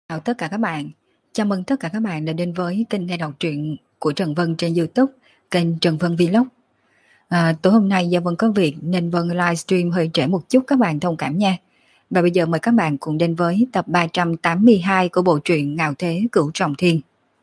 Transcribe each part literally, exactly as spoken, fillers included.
Chào tất cả các bạn. Chào mừng tất cả các bạn đã đến với kênh nghe đọc truyện của Trần Vân trên YouTube, kênh Trần Vân Vlog. À, tối hôm nay do Vân có việc nên Vân livestream hơi trễ một chút, các bạn thông cảm nha. Và bây giờ mời các bạn cùng đến với tập ba trăm tám mươi hai của bộ truyện Ngạo Thế Cửu Trọng Thiên.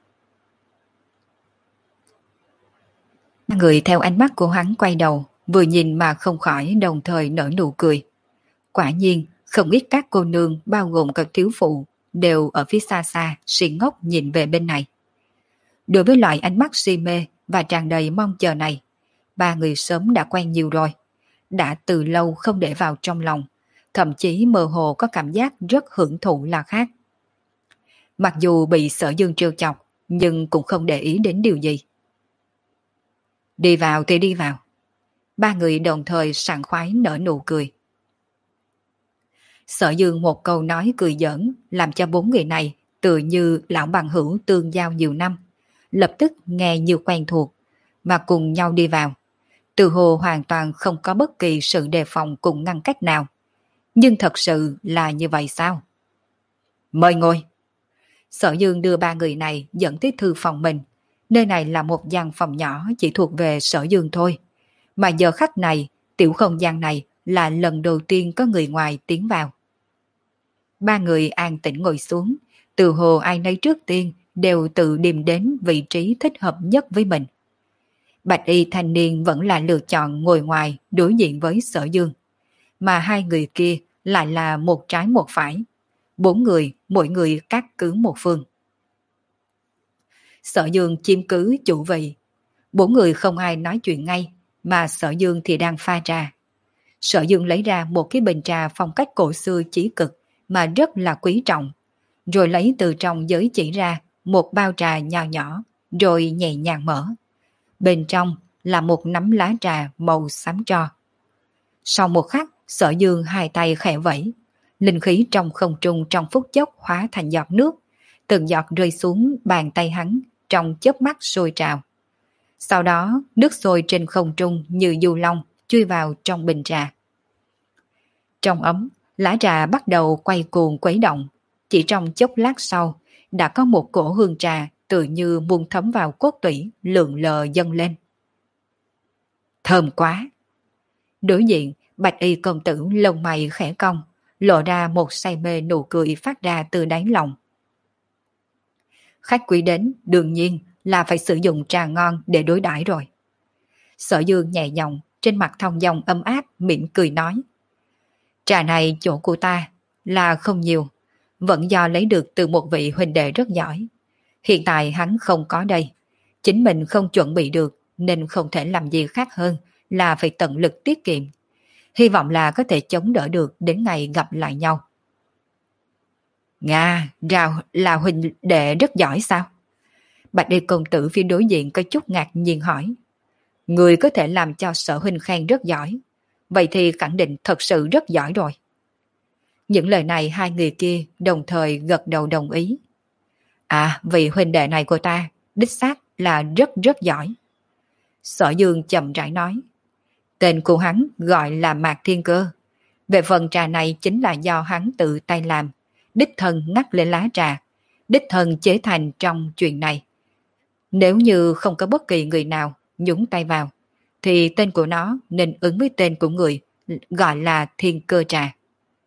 Người theo ánh mắt của hắn quay đầu, vừa nhìn mà không khỏi đồng thời nở nụ cười. Quả nhiên, không ít các cô nương bao gồm các thiếu phụ đều ở phía xa xa si ngốc nhìn về bên này. Đối với loại ánh mắt si mê và tràn đầy mong chờ này, ba người sớm đã quen nhiều rồi, đã từ lâu không để vào trong lòng, thậm chí mơ hồ có cảm giác rất hưởng thụ là khác. Mặc dù bị Sở Dương trêu chọc, nhưng cũng không để ý đến điều gì. Đi vào thì đi vào. Ba người đồng thời sảng khoái nở nụ cười. Sở Dương một câu nói cười giỡn làm cho bốn người này tự như lão bằng hữu tương giao nhiều năm, lập tức nghe như quen thuộc, mà cùng nhau đi vào. Từ hồ hoàn toàn không có bất kỳ sự đề phòng cùng ngăn cách nào. Nhưng thật sự là như vậy sao? Mời ngồi. Sở Dương đưa ba người này dẫn tới thư phòng mình. Nơi này là một gian phòng nhỏ chỉ thuộc về Sở Dương thôi. Mà giờ khắc này, tiểu không gian này là lần đầu tiên có người ngoài tiến vào. Ba người an tĩnh ngồi xuống, từ hồ ai nấy trước tiên đều tự tìm đến vị trí thích hợp nhất với mình. Bạch y thanh niên vẫn là lựa chọn ngồi ngoài đối diện với Sở Dương, mà hai người kia lại là một trái một phải. Bốn người, mỗi người cát cứ một phương. Sở Dương chiếm cứ chủ vị. Bốn người không ai nói chuyện ngay, mà Sở Dương thì đang pha trà. Sở Dương lấy ra một cái bình trà phong cách cổ xưa chí cực mà rất là quý trọng, rồi lấy từ trong giới chỉ ra một bao trà nhỏ nhỏ, rồi nhẹ nhàng mở. Bên trong là một nắm lá trà màu xám tro. Sau một khắc, Sở Dương hai tay khẽ vẫy, linh khí trong không trung trong phút chốc hóa thành giọt nước, từng giọt rơi xuống bàn tay hắn trong chớp mắt sôi trào. Sau đó, nước sôi trên không trung như du long chui vào trong bình trà. Trong ấm, lá trà bắt đầu quay cuồng quấy động. Chỉ trong chốc lát sau, đã có một cổ hương trà tự như muốn thấm vào cốt tủy lượn lờ dâng lên. Thơm quá! Đối diện, Bạch y công tử lông mày khẽ cong, lộ ra một say mê nụ cười phát ra từ đáy lòng. Khách quý đến, đương nhiên là phải sử dụng trà ngon để đối đãi rồi. Sở Dương nhẹ nhõm, trên mặt thong dong ấm áp, mỉm cười nói. Trà này chỗ của ta là không nhiều, vẫn do lấy được từ một vị huynh đệ rất giỏi. Hiện tại hắn không có đây, chính mình không chuẩn bị được nên không thể làm gì khác hơn là phải tận lực tiết kiệm. Hy vọng là có thể chống đỡ được đến ngày gặp lại nhau. Nga, Rào là huynh đệ rất giỏi sao? Bạch y công tử phía đối diện có chút ngạc nhiên hỏi. Người có thể làm cho Sở huynh khen rất giỏi, vậy thì khẳng định thật sự rất giỏi rồi. Những lời này hai người kia đồng thời gật đầu đồng ý. À, vị huynh đệ này của ta đích xác là rất rất giỏi. Sở Dương chậm rãi nói. Tên của hắn gọi là Mạc Thiên Cơ. Về phần trà này chính là do hắn tự tay làm, đích thân ngắt lên lá trà, đích thân chế thành trong chuyện này. Nếu như không có bất kỳ người nào nhúng tay vào, thì tên của nó nên ứng với tên của người, gọi là Thiên Cơ trà.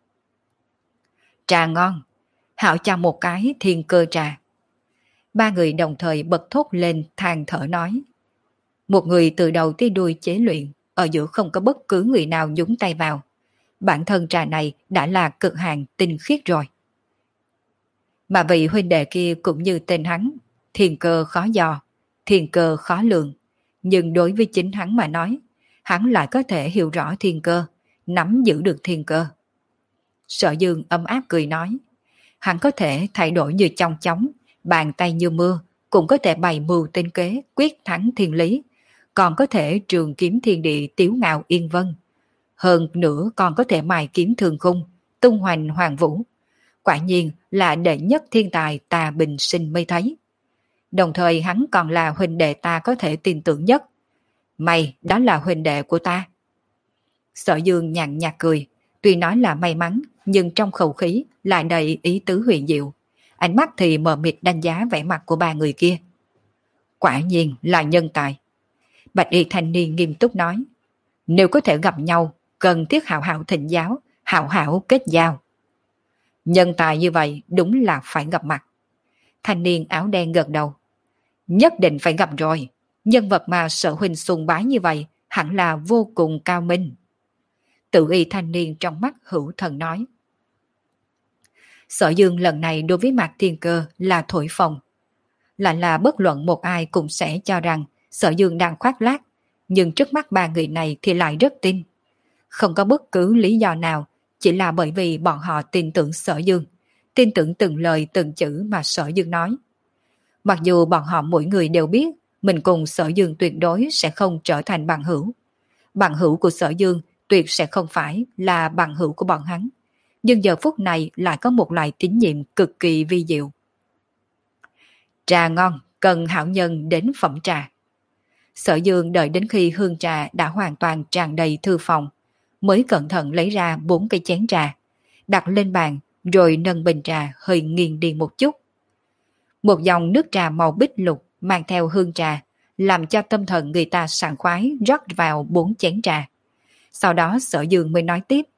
Trà ngon, hảo cho một cái Thiên Cơ trà. Ba người đồng thời bật thốt lên than thở nói. Một người từ đầu tới đuôi chế luyện, ở giữa không có bất cứ người nào nhúng tay vào. Bản thân trà này đã là cực hạn tinh khiết rồi. Mà vị huynh đệ kia cũng như tên hắn, Thiên Cơ khó dò, Thiên Cơ khó lường. Nhưng đối với chính hắn mà nói, hắn lại có thể hiểu rõ Thiên Cơ, nắm giữ được Thiên Cơ. Sở Dương ấm áp cười nói, hắn có thể thay đổi như trong chóng, bàn tay như mưa, cũng có thể bày mưu tinh kế, quyết thắng thiên lý, còn có thể trường kiếm thiên địa tiếu ngạo yên vân. Hơn nữa còn có thể mài kiếm thường khung, tung hoành hoàng vũ. Quả nhiên là đệ nhất thiên tài ta bình sinh mới thấy. Đồng thời hắn còn là huynh đệ ta có thể tin tưởng nhất. Mày đó là huynh đệ của ta. Sở Dương nhàn nhạt cười, tuy nói là may mắn, nhưng trong khẩu khí lại đầy ý tứ huyền diệu. ánh mắt thì mờ mịt đánh giá vẻ mặt của ba người kia. Quả nhiên là nhân tài. Bạch y thanh niên nghiêm túc nói, nếu có thể gặp nhau, cần thiết hảo hảo thịnh giáo, hảo hảo kết giao. Nhân tài như vậy đúng là phải gặp mặt. Thanh niên áo đen gật đầu. Nhất định phải gặp rồi, nhân vật mà Sở huynh sùng bái như vậy hẳn là vô cùng cao minh. Tự y thanh niên trong mắt hữu thần nói. Sở Dương lần này đối với Mạc Thiên Cơ là thổi phồng. Lại là bất luận một ai cũng sẽ cho rằng Sở Dương đang khoác lác, nhưng trước mắt ba người này thì lại rất tin. Không có bất cứ lý do nào, chỉ là bởi vì bọn họ tin tưởng Sở Dương, tin tưởng từng lời từng chữ mà Sở Dương nói. Mặc dù bọn họ mỗi người đều biết mình cùng Sở Dương tuyệt đối sẽ không trở thành bằng hữu. Bằng hữu của Sở Dương tuyệt sẽ không phải là bằng hữu của bọn hắn. Nhưng giờ phút này lại có một loại tín nhiệm cực kỳ vi diệu. Trà ngon, cần hảo nhân đến phẩm trà. Sở Dương đợi đến khi hương trà đã hoàn toàn tràn đầy thư phòng, mới cẩn thận lấy ra bốn cây chén trà, đặt lên bàn rồi nâng bình trà hơi nghiêng đi một chút. Một dòng nước trà màu bích lục mang theo hương trà, làm cho tâm thần người ta sảng khoái rót vào bốn chén trà. Sau đó Sở Dương mới nói tiếp.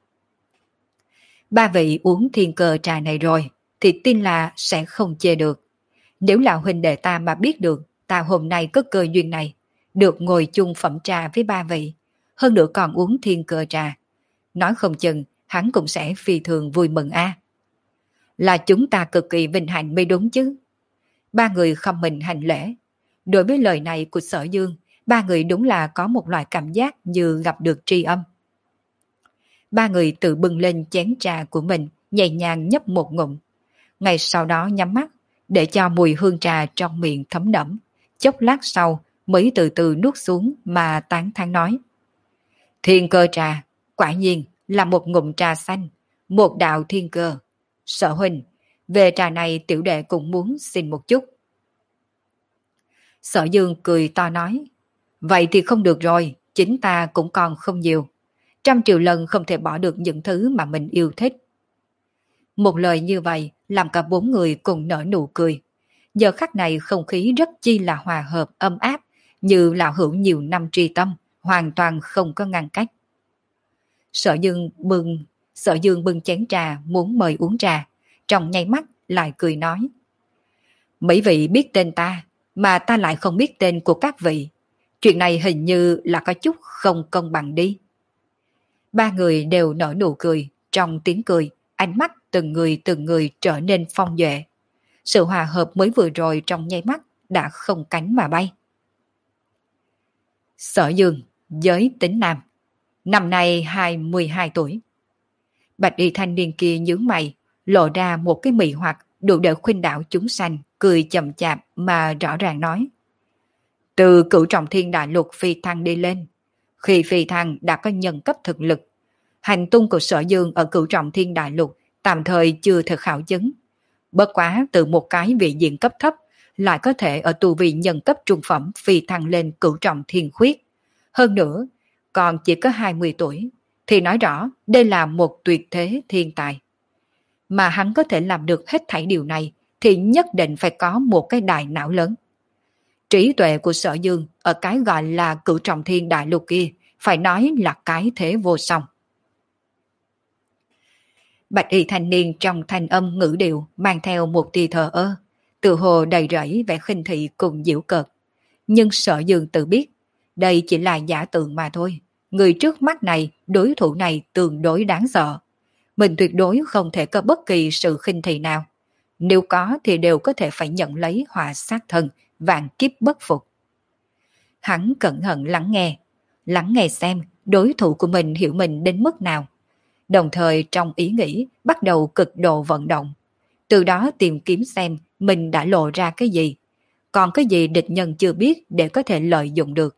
Ba vị uống thiên cơ trà này rồi, thì tin là sẽ không chê được. Nếu là huynh đệ ta mà biết được ta hôm nay có cơ duyên này, được ngồi chung phẩm trà với ba vị, hơn nữa còn uống thiên cơ trà, nói không chừng hắn cũng sẽ phi thường vui mừng a. Là chúng ta cực kỳ vinh hạnh mới đúng chứ. Ba người không mình hành lễ. Đối với lời này của Sở Dương, ba người đúng là có một loại cảm giác như gặp được tri âm. Ba người tự bưng lên chén trà của mình, nhẹ nhàng nhấp một ngụm. Ngay sau đó nhắm mắt, để cho mùi hương trà trong miệng thấm đẫm. Chốc lát sau mới từ từ nuốt xuống mà tán thán nói. Thiên cơ trà, quả nhiên là một ngụm trà xanh, một đạo thiên cơ. Sở huynh, về trà này tiểu đệ cũng muốn xin một chút. Sở Dương cười to nói. Vậy thì không được rồi, chính ta cũng còn không nhiều. Trăm triệu lần không thể bỏ được những thứ mà mình yêu thích. Một lời như vậy làm cả bốn người cùng nở nụ cười. Giờ khắc này không khí rất chi là hòa hợp ấm áp, như lão hữu nhiều năm tri tâm, hoàn toàn không có ngăn cách. Sở Dương bưng, Sở Dương bưng chén trà muốn mời uống trà, trong nháy mắt lại cười nói. Mấy vị biết tên ta, mà ta lại không biết tên của các vị. Chuyện này hình như là có chút không công bằng đi. Ba người đều nở nụ cười, trong tiếng cười, ánh mắt từng người từng người trở nên phong duệ. Sự hòa hợp mới vừa rồi trong nháy mắt đã không cánh mà bay. Sở Dương, giới tính nam, năm nay hai mươi hai tuổi. Bạch y thanh niên kia nhướng mày, lộ ra một cái mị hoặc đủ để khuynh đảo chúng sanh, cười chậm chạp mà rõ ràng nói. Từ cửu trọng thiên đại lục phi thăng đi lên, khi phi thăng đã có nhân cấp thực lực. Hành tung của Sở Dương ở cửu trọng thiên đại lục tạm thời chưa thực khảo chứng. Bất quá từ một cái vị diện cấp thấp lại có thể ở tu vị nhân cấp trung phẩm phi thăng lên cửu trọng thiên khuyết. Hơn nữa, còn chỉ có hai mươi tuổi, thì nói rõ đây là một tuyệt thế thiên tài. Mà hắn có thể làm được hết thảy điều này thì nhất định phải có một cái đại não lớn. Trí tuệ của Sở Dương ở cái gọi là cửu trọng thiên đại lục kia phải nói là cái thế vô song. Bạch y thanh niên trong thanh âm ngữ điệu mang theo một tia thờ ơ, tự hồ đầy rẫy vẻ khinh thị cùng giễu cợt. Nhưng Sở Dương tự biết, đây chỉ là giả tượng mà thôi. Người trước mắt này, đối thủ này tương đối đáng sợ. Mình tuyệt đối không thể có bất kỳ sự khinh thị nào. Nếu có thì đều có thể phải nhận lấy họa sát thân, vạn kiếp bất phục. Hắn cẩn thận lắng nghe, lắng nghe xem đối thủ của mình hiểu mình đến mức nào. Đồng thời trong ý nghĩ bắt đầu cực độ vận động. Từ đó tìm kiếm xem mình đã lộ ra cái gì. Còn cái gì địch nhân chưa biết để có thể lợi dụng được.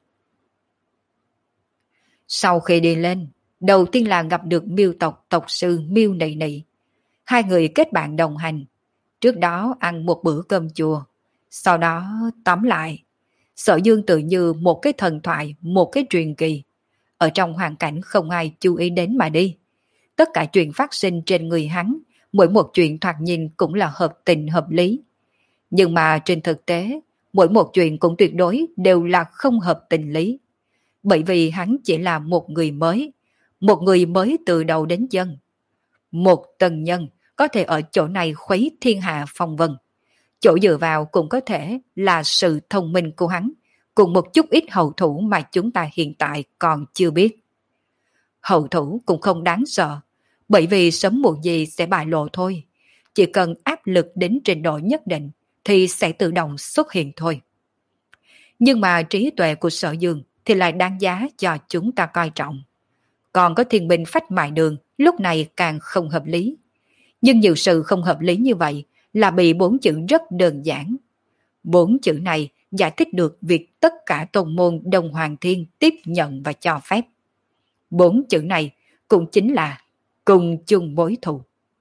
Sau khi đi lên, đầu tiên là gặp được Miêu tộc tộc sư Miêu Nị Nị. Hai người kết bạn đồng hành. Trước đó ăn một bữa cơm chùa. Sau đó tóm lại, Sở Dương tự như một cái thần thoại, một cái truyền kỳ. Ở trong hoàn cảnh không ai chú ý đến mà đi. Tất cả chuyện phát sinh trên người hắn, mỗi một chuyện thoạt nhìn cũng là hợp tình hợp lý. Nhưng mà trên thực tế, mỗi một chuyện cũng tuyệt đối đều là không hợp tình lý. Bởi vì hắn chỉ là một người mới, một người mới từ đầu đến chân. Một tần nhân có thể ở chỗ này khuấy thiên hạ phong vân. Chỗ dựa vào cũng có thể là sự thông minh của hắn, cùng một chút ít hậu thủ mà chúng ta hiện tại còn chưa biết. Hậu thủ cũng không đáng sợ, bởi vì sớm muộn gì sẽ bại lộ thôi. Chỉ cần áp lực đến trình độ nhất định thì sẽ tự động xuất hiện thôi. Nhưng mà trí tuệ của Sở Dương thì lại đáng giá cho chúng ta coi trọng. Còn có thiên binh phách mại đường lúc này càng không hợp lý. Nhưng nhiều sự không hợp lý như vậy là bị bốn chữ rất đơn giản. Bốn chữ này giải thích được việc tất cả tôn môn Đông Hoàng Thiên tiếp nhận và cho phép. Bốn chữ này cũng chính là cùng chung mối thù.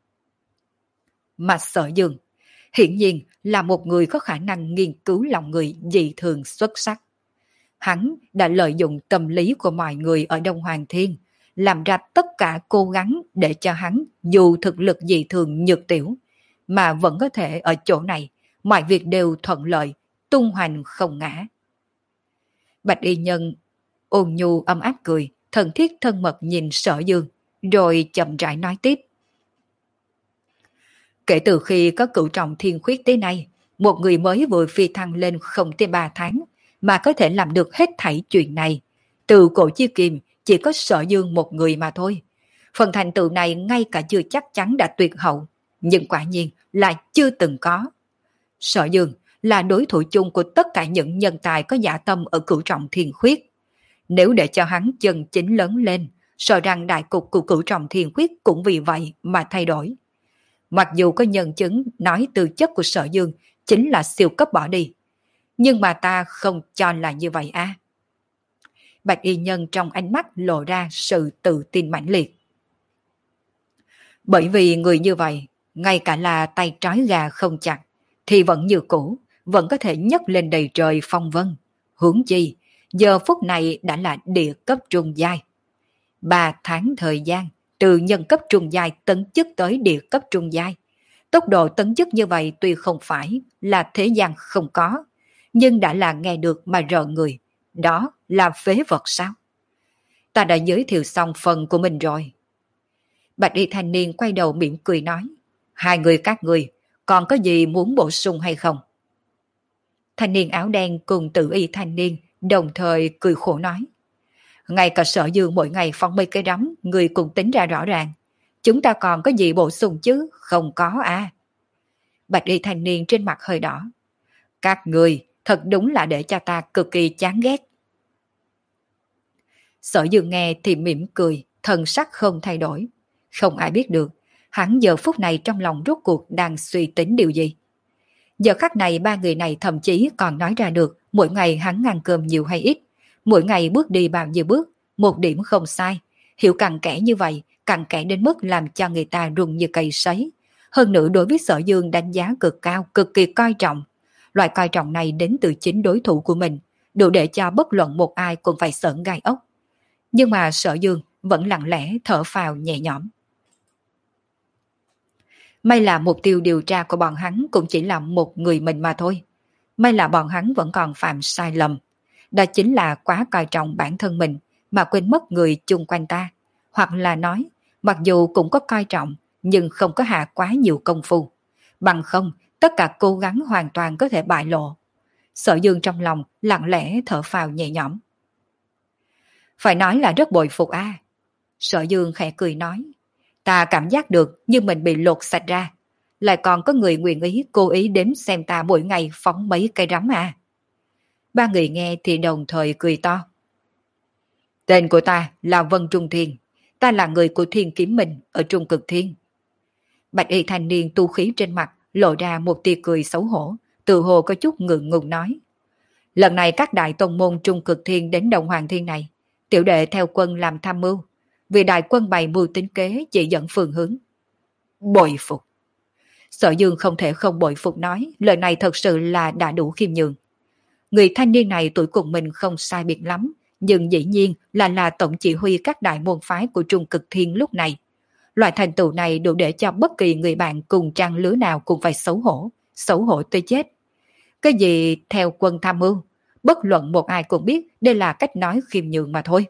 Mà Sở Dương hiển nhiên là một người có khả năng nghiên cứu lòng người dị thường xuất sắc. Hắn đã lợi dụng tâm lý của mọi người ở Đông Hoàng Thiên, làm ra tất cả cố gắng để cho hắn dù thực lực dị thường nhược tiểu, mà vẫn có thể ở chỗ này, mọi việc đều thuận lợi, tung hoành không ngã. Bạch Y Nhân ôn nhu ấm áp cười, thân thiết thân mật nhìn Sở Dương, rồi chậm rãi nói tiếp. Kể từ khi có cửu trọng thiên khuyết tới nay, một người mới vừa phi thăng lên không tới ba tháng, mà có thể làm được hết thảy chuyện này. Từ cổ chi kim, chỉ có Sở Dương một người mà thôi. Phần thành tựu này ngay cả chưa chắc chắn đã tuyệt hậu, nhưng quả nhiên là chưa từng có. Sở Dương là đối thủ chung của tất cả những nhân tài có dạ tâm ở cửu trọng thiên khuyết. Nếu để cho hắn chân chính lớn lên, sợ rằng đại cục của cửu trọng thiên khuyết cũng vì vậy mà thay đổi. Mặc dù có nhân chứng nói tư chất của Sở Dương chính là siêu cấp bỏ đi, nhưng mà ta không cho là như vậy a. À. Bạch Y Nhân trong ánh mắt lộ ra sự tự tin mãnh liệt. Bởi vì người như vậy, ngay cả là tay trói gà không chặt, thì vẫn như cũ, vẫn có thể nhấc lên đầy trời phong vân. Huống chi, giờ phút này đã là địa cấp trung giai. Ba tháng thời gian, từ nhân cấp trung giai tấn chức tới địa cấp trung giai. Tốc độ tấn chức như vậy tuy không phải là thế gian không có, nhưng đã là nghe được mà rợn người. Đó là phế vật sao? Ta đã giới thiệu xong phần của mình rồi. Bạch Y thanh niên quay đầu mỉm cười nói, hai người các người còn có gì muốn bổ sung hay không? Thanh niên áo đen cùng Tử Y thanh niên đồng thời cười khổ nói, ngay cả Sở Dương mỗi ngày phóng mấy cái rắm, người cùng tính ra rõ ràng. Chúng ta còn có gì bổ sung chứ? Không có à. Bạch Y thanh niên trên mặt hơi đỏ. Các người thật đúng là để cho ta cực kỳ chán ghét. Sở Dương nghe thì mỉm cười, thần sắc không thay đổi. Không ai biết được, hắn giờ phút này trong lòng rốt cuộc đang suy tính điều gì. Giờ khắc này ba người này thậm chí còn nói ra được mỗi ngày hắn ăn cơm nhiều hay ít, mỗi ngày bước đi bao nhiêu bước, một điểm không sai. Hiểu cặn kẽ như vậy, cặn kẽ đến mức làm cho người ta run như cây sấy. Hơn nữa đối với Sở Dương đánh giá cực cao, cực kỳ coi trọng. Loại coi trọng này đến từ chính đối thủ của mình, đủ để cho bất luận một ai cũng phải sởn gai ốc. Nhưng mà Sở Dương vẫn lặng lẽ thở phào nhẹ nhõm. May là mục tiêu điều tra của bọn hắn cũng chỉ là một người mình mà thôi. May là bọn hắn vẫn còn phạm sai lầm. Đó chính là quá coi trọng bản thân mình mà quên mất người chung quanh ta. Hoặc là nói, mặc dù cũng có coi trọng nhưng không có hạ quá nhiều công phu. Bằng không, tất cả cố gắng hoàn toàn có thể bại lộ. Sở Dương trong lòng lặng lẽ thở phào nhẹ nhõm. Phải nói là rất bội phục a. À. Sở Dương khẽ cười nói, ta cảm giác được như mình bị lột sạch ra. Lại còn có người nguyện ý cố ý đếm xem ta mỗi ngày phóng mấy cây rắm à. Ba người nghe thì đồng thời cười to. Tên của ta là Vân Trung Thiên. Ta là người của Thiên Kiếm Minh ở Trung Cực Thiên. Bạch Y thanh niên tu khí trên mặt lộ ra một tia cười xấu hổ, tự hồ có chút ngượng ngùng nói. Lần này các đại tông môn Trung Cực Thiên đến Đông Hoàng Thiên này, tiểu đệ theo quân làm tham mưu, vì đại quân bày mưu tính kế chỉ dẫn phương hướng. Bội phục. Sở Dương không thể không bội phục nói, lời này thật sự là đã đủ khiêm nhường. Người thanh niên này tuổi cùng mình không sai biệt lắm, nhưng dĩ nhiên là là tổng chỉ huy các đại môn phái của Trung Cực Thiên lúc này. Loại thành tựu này đủ để cho bất kỳ người bạn cùng trang lứa nào cũng phải xấu hổ, xấu hổ tới chết. Cái gì theo quân tham mưu, bất luận một ai cũng biết đây là cách nói khiêm nhường mà thôi.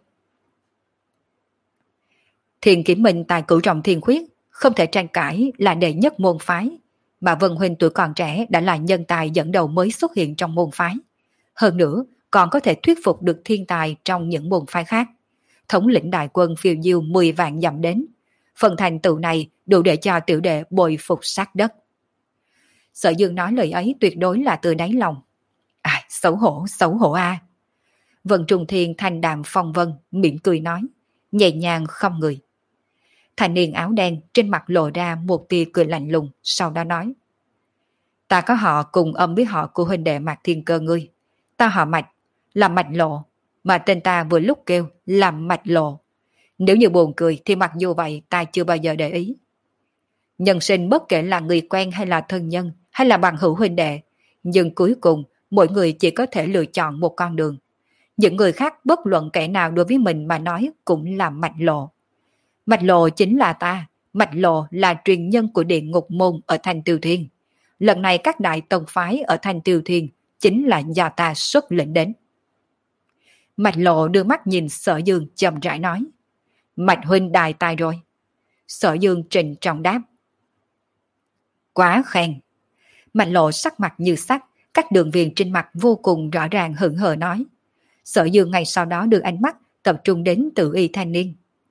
Thiền Kiểm Minh tại cửu trọng thiên khuyết, không thể tranh cãi là đệ nhất môn phái, mà Vân Huynh tuổi còn trẻ đã là nhân tài dẫn đầu mới xuất hiện trong môn phái. Hơn nữa, còn có thể thuyết phục được thiên tài trong những môn phái khác. Thống lĩnh đại quân phiêu diêu mười vạn dặm đến. Phần thành tựu này đủ để cho tiểu đệ bội phục sát đất. Sở Dương nói lời ấy tuyệt đối là từ đáy lòng. À, xấu hổ, xấu hổ a. À. Vân Trung Thiên thanh đạm phong vân, mỉm cười nói, nhẹ nhàng không người. Thanh niên áo đen trên mặt lộ ra một tia cười lạnh lùng, sau đó nói. Ta có họ cùng âm với họ của huynh đệ Mạc Thiên Cơ ngươi. Ta họ Mạch, là Mạch Lộ, mà tên ta vừa lúc kêu là Mạch Lộ. Nếu như buồn cười thì mặc dù vậy ta chưa bao giờ để ý. Nhân sinh bất kể là người quen hay là thân nhân, hay là bằng hữu huynh đệ, nhưng cuối cùng mỗi người chỉ có thể lựa chọn một con đường. Những người khác bất luận kẻ nào đối với mình mà nói cũng là Mạch Lộ. Mạch Lộ chính là ta, Mạch Lộ là truyền nhân của địa ngục môn ở Thành Tiêu Thiên. Lần này các đại tông phái ở Thành Tiêu Thiên chính là do ta xuất lĩnh đến. Mạch Lộ đưa mắt nhìn Sở Dương chậm rãi nói. Mạch huynh đại tài rồi. Sở Dương trình trọng đáp. Quá khen. Mạch Lộ sắc mặt như sắt, các đường viền trên mặt vô cùng rõ ràng hững hờ nói. Sở Dương ngay sau đó đưa ánh mắt tập trung đến Tử Y thanh niên.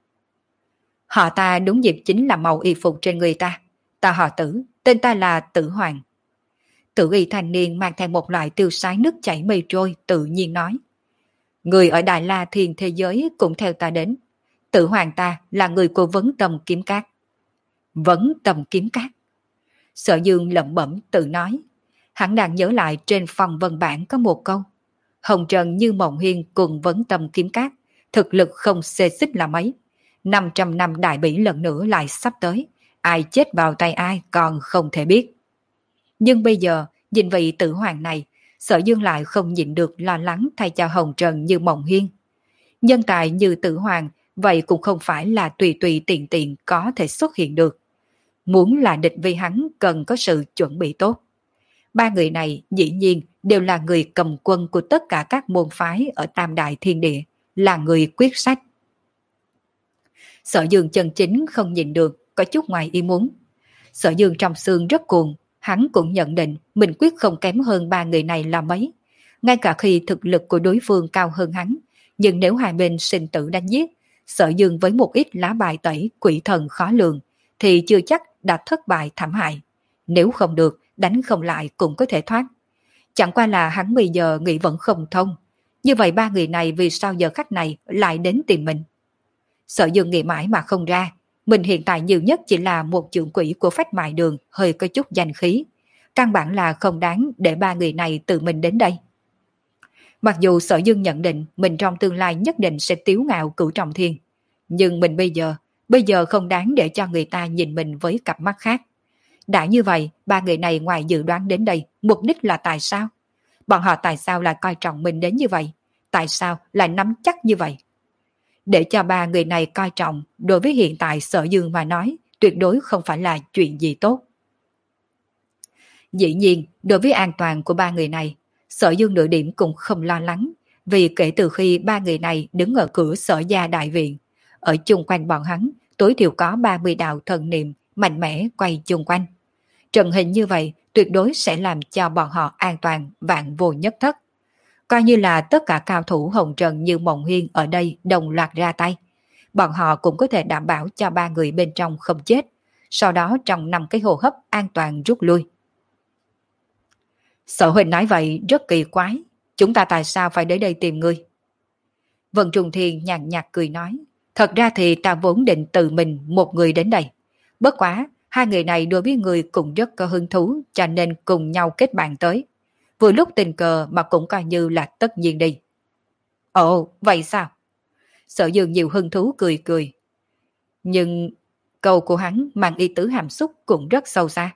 Họ ta đúng dịp chính là màu y phục trên người ta. Ta họ Tử, tên ta là Tử Hoàng. Tử Y thanh niên mang theo một loại tiêu sái nước chảy mây trôi, tự nhiên nói. Người ở Đại La Thiên thế giới cũng theo ta đến. Tử Hoàng ta là người của Vấn Tâm Kiếm Cát. Vấn Tâm Kiếm Cát. Sở Dương lẩm bẩm tự nói. Hắn đang nhớ lại trên phong vân bản có một câu. Hồng Trần Như Mộng Hiên cùng Vấn Tâm Kiếm Cát, thực lực không xê xích là mấy. năm trăm năm đại bỉ lần nữa lại sắp tới. Ai chết vào tay ai còn không thể biết. Nhưng bây giờ, nhìn vị Tử Hoàng này, Sở Dương lại không nhịn được lo lắng thay cho Hồng Trần Như Mộng Hiên. Nhân tài như Tử Hoàng, vậy cũng không phải là tùy tùy tiện tiện có thể xuất hiện được. Muốn là địch với hắn cần có sự chuẩn bị tốt. Ba người này dĩ nhiên đều là người cầm quân của tất cả các môn phái ở Tam Đại Thiên Địa, là người quyết sách. Sở Dương chân chính không nhìn được, có chút ngoài ý muốn. Sở Dương trong xương rất cuồng, hắn cũng nhận định mình quyết không kém hơn ba người này là mấy. Ngay cả khi thực lực của đối phương cao hơn hắn, nhưng nếu hai bên sinh tử đánh giết, Sở Dương với một ít lá bài tẩy quỷ thần khó lường, thì chưa chắc đã thất bại thảm hại. Nếu không được, đánh không lại cũng có thể thoát. Chẳng qua là hắn bây giờ nghĩ vẫn không thông. Như vậy ba người này vì sao giờ khắc này lại đến tìm mình? Sở Dương nghĩ mãi mà không ra. Mình hiện tại nhiều nhất chỉ là một trưởng quỹ của Phách Mại Đường, hơi có chút danh khí. Căn bản là không đáng để ba người này tự mình đến đây. Mặc dù Sở Dương nhận định mình trong tương lai nhất định sẽ tiếu ngạo cửu trọng thiên. Nhưng mình bây giờ, bây giờ không đáng để cho người ta nhìn mình với cặp mắt khác. Đã như vậy, ba người này ngoài dự đoán đến đây, mục đích là tại sao? Bọn họ tại sao lại coi trọng mình đến như vậy? Tại sao lại nắm chắc như vậy? Để cho ba người này coi trọng, đối với hiện tại Sở Dương mà nói, tuyệt đối không phải là chuyện gì tốt. Dĩ nhiên, đối với an toàn của ba người này, Sở Dương nửa điểm cũng không lo lắng, vì kể từ khi ba người này đứng ở cửa Sở gia đại viện, ở chung quanh bọn hắn, tối thiểu có ba mươi đạo thần niệm mạnh mẽ quay chung quanh. Trận hình như vậy tuyệt đối sẽ làm cho bọn họ an toàn vạn vô nhất thất. Coi như là tất cả cao thủ Hồng Trần Như Mộng Hiên ở đây đồng loạt ra tay. Bọn họ cũng có thể đảm bảo cho ba người bên trong không chết, sau đó trong năm cái hô hấp an toàn rút lui. Sở huynh nói vậy rất kỳ quái, chúng ta tại sao phải đến đây tìm ngươi? Vân Trung Thiên nhàn nhạt cười nói, thật ra thì ta vốn định tự mình một người đến đây. Bất quá, hai người này đối với người cũng rất có hứng thú cho nên cùng nhau kết bạn tới. Vừa lúc tình cờ mà cũng coi như là tất nhiên đi. Ồ, vậy sao? Sở Dương nhiều hứng thú cười cười. Nhưng câu của hắn mang ý tứ hàm xúc cũng rất sâu xa.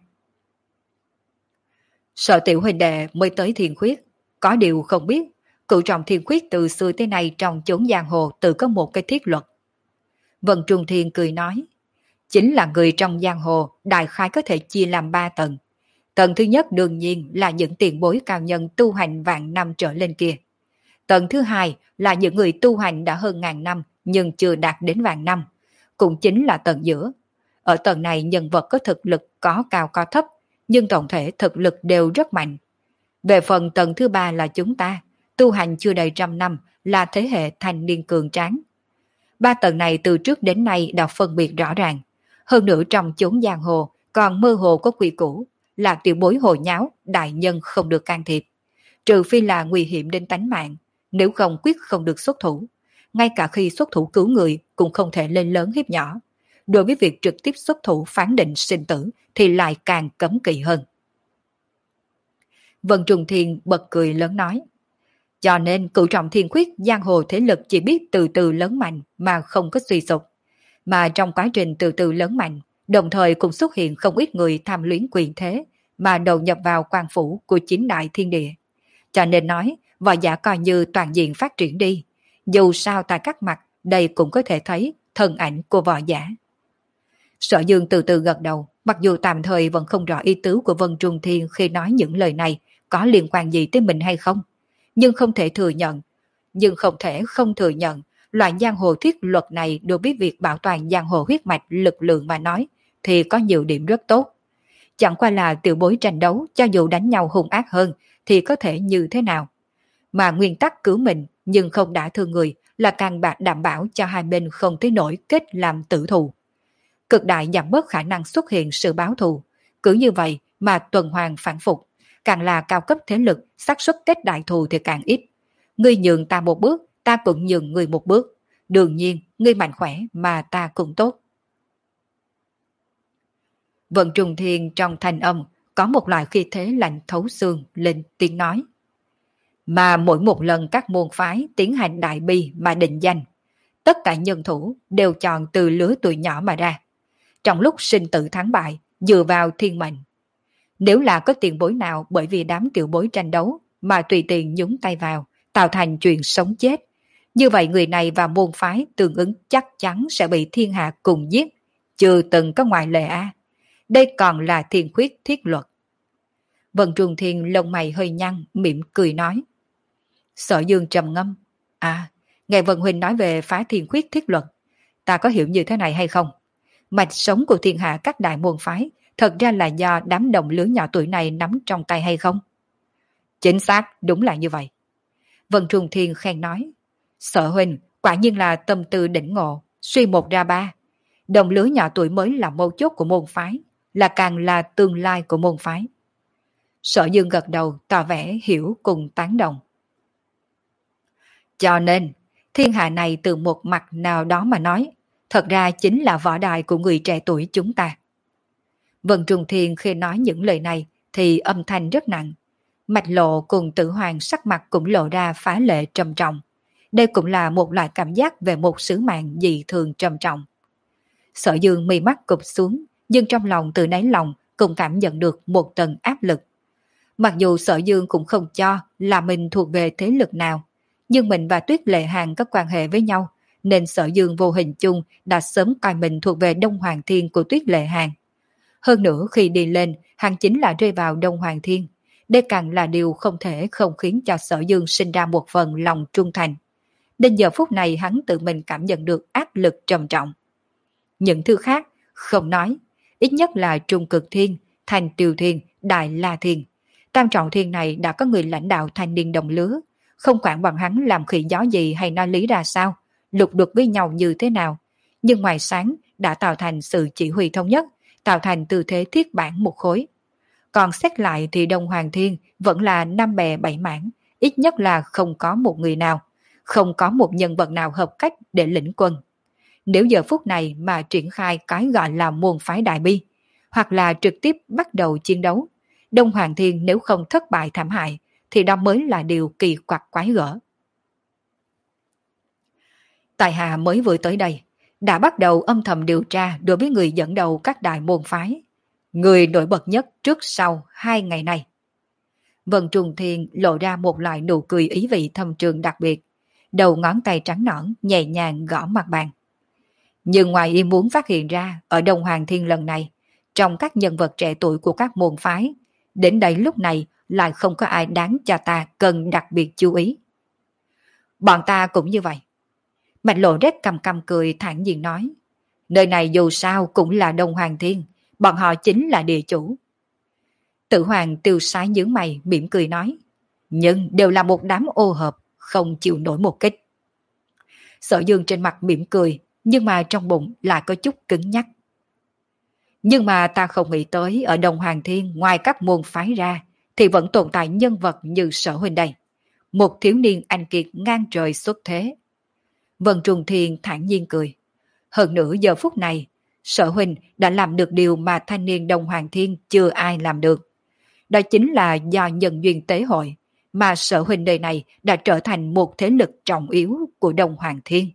Sở tiểu huynh đệ mới tới Thiên Khuyết, có điều không biết, cựu trọng Thiên Khuyết từ xưa tới nay trong chốn giang hồ tự có một cái thiết luật. Vân Trung Thiên cười nói, Chính là người trong giang hồ đại khái có thể chia làm ba tầng. Tầng thứ nhất đương nhiên là những tiền bối cao nhân tu hành vạn năm trở lên kia. Tầng thứ hai là những người tu hành đã hơn ngàn năm nhưng chưa đạt đến vạn năm, cũng chính là tầng giữa. Ở tầng này nhân vật có thực lực có cao có thấp, nhưng tổng thể thực lực đều rất mạnh. Về phần tầng thứ ba là chúng ta, tu hành chưa đầy trăm năm, là thế hệ thanh niên cường tráng. Ba tầng này từ trước đến nay đã phân biệt rõ ràng. Hơn nữa trong chốn giang hồ còn mơ hồ có quy củ, là tiểu bối hồ nháo, đại nhân không được can thiệp. Trừ phi là nguy hiểm đến tánh mạng, nếu không quyết không được xuất thủ. Ngay cả khi xuất thủ cứu người cũng không thể lên lớn hiếp nhỏ. Đối với việc trực tiếp xuất thủ phán định sinh tử thì lại càng cấm kỵ hơn. Vân Trùng Thiên bật cười lớn nói. Cho nên cửu trọng thiên khuyết giang hồ thế lực chỉ biết từ từ lớn mạnh mà không có suy sụp. Mà trong quá trình từ từ lớn mạnh, đồng thời cũng xuất hiện không ít người tham luyến quyền thế mà đầu nhập vào quan phủ của chính đại thiên địa. Cho nên nói, võ giả coi như toàn diện phát triển đi. Dù sao tại các mặt, đây cũng có thể thấy thân ảnh của võ giả. Sở Dương từ từ gật đầu, mặc dù tạm thời vẫn không rõ ý tứ của Vân Trung Thiên khi nói những lời này có liên quan gì tới mình hay không. Nhưng không thể thừa nhận, nhưng không thể không thừa nhận, loại giang hồ thiết luật này đối với việc bảo toàn giang hồ huyết mạch lực lượng mà nói, thì có nhiều điểm rất tốt. Chẳng qua là tiểu bối tranh đấu, cho dù đánh nhau hung ác hơn, thì có thể như thế nào. Mà nguyên tắc cứu mình, nhưng không đả thương người, là càng đảm bảo cho hai bên không tới nổi kết làm tử thù. Cực đại giảm bớt khả năng xuất hiện sự báo thù. Cứ như vậy mà tuần hoàn phản phục, càng là cao cấp thế lực, xác suất kết đại thù thì càng ít. Ngươi nhường ta một bước, ta cũng nhường ngươi một bước. Đương nhiên, ngươi mạnh khỏe mà ta cũng tốt. Vận Trùng Thiên trong thanh âm có một loại khí thế lạnh thấu xương lên tiếng nói. Mà mỗi một lần các môn phái tiến hành đại bi mà định danh, tất cả nhân thủ đều chọn từ lứa tuổi nhỏ mà ra. Trong lúc sinh tử thắng bại, dựa vào thiên mệnh. Nếu là có tiền bối nào bởi vì đám tiểu bối tranh đấu mà tùy tiện nhúng tay vào, tạo thành chuyện sống chết, như vậy người này và môn phái tương ứng chắc chắn sẽ bị thiên hạ cùng giết, chưa từng có ngoại lệ a. Đây còn là thiên khuyết thiết luật. Vân Trung Thiên lông mày hơi nhăn, mỉm cười nói. Sở Dương trầm ngâm. À, nghe Vân Huynh nói về phá thiên khuyết thiết luật, ta có hiểu như thế này hay không? Mạch sống của thiên hạ các đại môn phái thật ra là do đám đồng lứa nhỏ tuổi này nắm trong tay hay không? Chính xác, đúng là như vậy. Vân Trung Thiên khen nói. Sở Huynh, quả nhiên là tâm tư đỉnh ngộ, suy một ra ba. Đồng lứa nhỏ tuổi mới là mấu chốt của môn phái, là càng là tương lai của môn phái. Sở Dương gật đầu tỏ vẻ hiểu cùng tán đồng. Cho nên, thiên hạ này từ một mặt nào đó mà nói, thật ra chính là võ đài của người trẻ tuổi chúng ta. Vân Trung Thiên khi nói những lời này thì âm thanh rất nặng. Mạch Lộ cùng Tử Hoàng sắc mặt cũng lộ ra phá lệ trầm trọng. Đây cũng là một loại cảm giác về một sứ mạng dị thường trầm trọng. Sở Dương mi mắt cụp xuống, nhưng trong lòng từ đáy lòng cũng cảm nhận được một tầng áp lực. Mặc dù Sở Dương cũng không cho là mình thuộc về thế lực nào, nhưng mình và Tuyết Lệ Hàn có quan hệ với nhau, nên Sở Dương vô hình chung đã sớm coi mình thuộc về Đông Hoàng Thiên của Tuyết Lệ Hàn. Hơn nữa khi đi lên, hắn chính là rơi vào Đông Hoàng Thiên. Đây càng là điều không thể không khiến cho Sở Dương sinh ra một phần lòng trung thành. Đến giờ phút này hắn tự mình cảm nhận được áp lực trầm trọng. Những thứ khác, không nói, ít nhất là Trung Cực Thiên, Thành Tiều Thiên, Đại La Thiên. Tam trọng thiên này đã có người lãnh đạo thanh niên đồng lứa, không quản bọn hắn làm khỉ gió gì hay nói lý ra sao, lục đục với nhau như thế nào. Nhưng ngoài sáng đã tạo thành sự chỉ huy thống nhất, tạo thành tư thế thiết bản một khối. Còn xét lại thì Đông Hoàng Thiên vẫn là năm bè bảy mảng, ít nhất là không có một người nào, không có một nhân vật nào hợp cách để lĩnh quân. Nếu giờ phút này mà triển khai cái gọi là môn phái đại bi, hoặc là trực tiếp bắt đầu chiến đấu, Đông Hoàng Thiên nếu không thất bại thảm hại, thì đó mới là điều kỳ quặc quái gở. Tài hạ mới vừa tới đây, đã bắt đầu âm thầm điều tra đối với người dẫn đầu các đại môn phái. Người nổi bật nhất trước sau hai ngày này. Vân Trung Thiên lộ ra một loại nụ cười ý vị thâm trường đặc biệt, đầu ngón tay trắng nõn nhẹ nhàng gõ mặt bàn. Nhưng ngoài ý muốn phát hiện ra ở Đông Hoàng Thiên lần này, trong các nhân vật trẻ tuổi của các môn phái, đến đây lúc này lại không có ai đáng cho ta cần đặc biệt chú ý. Bọn ta cũng như vậy. Mạch Lộ Rét cầm cầm cười thản nhiên nói, nơi này dù sao cũng là Đông Hoàng Thiên, bọn họ chính là địa chủ. Tử Hoàng tiêu sái nhướng mày mỉm cười nói, nhưng đều là một đám ô hợp, không chịu nổi một kích. Sở Dương trên mặt mỉm cười, nhưng mà trong bụng lại có chút cứng nhắc. Nhưng mà ta không nghĩ tới ở Đông Hoàng Thiên ngoài các môn phái ra thì vẫn tồn tại nhân vật như Sở huynh đây. Một thiếu niên anh kiệt ngang trời xuất thế. Vân Trùng Thiên thản nhiên cười. Hơn nữa giờ phút này, Sở huynh đã làm được điều mà thanh niên Đông Hoàng Thiên chưa ai làm được. Đó chính là do nhân duyên tế hội mà Sở huynh đời này đã trở thành một thế lực trọng yếu của Đông Hoàng Thiên.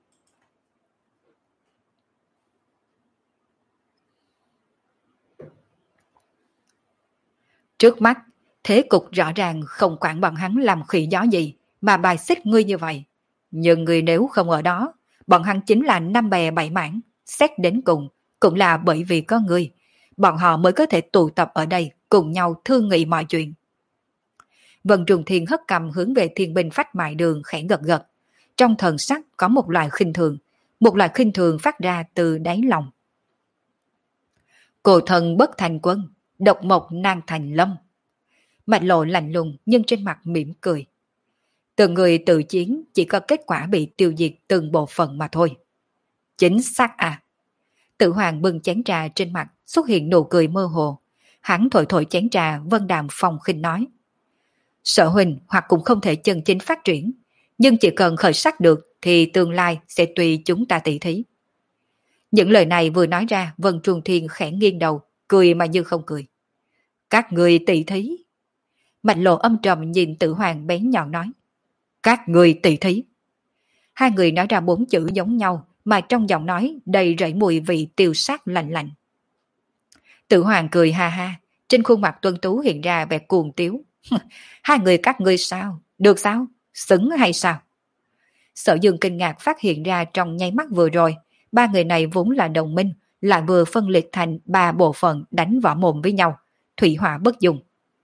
Trước mắt, thế cục rõ ràng không quản bọn hắn làm khỉ gió gì mà bài xích ngươi như vậy. Nhưng ngươi nếu không ở đó, bọn hắn chính là năm bè bảy mảng, xét đến cùng, cũng là bởi vì có ngươi. Bọn họ mới có thể tụ tập ở đây cùng nhau thương nghị mọi chuyện. Vân Trùng Thiên hất cầm hướng về thiên binh phách mại đường khẽ gật gật. Trong thần sắc có một loại khinh thường, một loại khinh thường phát ra từ đáy lòng. Cổ thần bất thành quân, độc mộc nan thành lâm. Mạch Lộ lạnh lùng nhưng trên mặt mỉm cười. Từng người tự chiến chỉ có kết quả bị tiêu diệt từng bộ phận mà thôi. Chính xác à. Tử Hoàng bưng chén trà trên mặt xuất hiện nụ cười mơ hồ. Hắn thổi thổi chén trà vân đàm phong khinh nói. Sở huynh hoặc cũng không thể chân chính phát triển, nhưng chỉ cần khởi sắc được thì tương lai sẽ tùy chúng ta tỷ thí. Những lời này vừa nói ra, Vân Trung Thiên khẽ nghiêng đầu, cười mà như không cười. Các người tỷ thí. Mạch Lộ âm trầm nhìn Tử Hoàng bén nhọn nói. Các người tỷ thí. Hai người nói ra bốn chữ giống nhau mà trong giọng nói đầy rẫy mùi vị tiêu sát lạnh lạnh. Tử Hoàng cười ha ha, trên khuôn mặt tuân tú hiện ra vẻ cuồng tiếu. Hai người các ngươi sao? Được sao? Xứng hay sao? Sở Dương kinh ngạc phát hiện ra trong nháy mắt vừa rồi, ba người này vốn là đồng minh, lại vừa phân liệt thành ba bộ phận đánh võ mồm với nhau, thủy hỏa bất dung.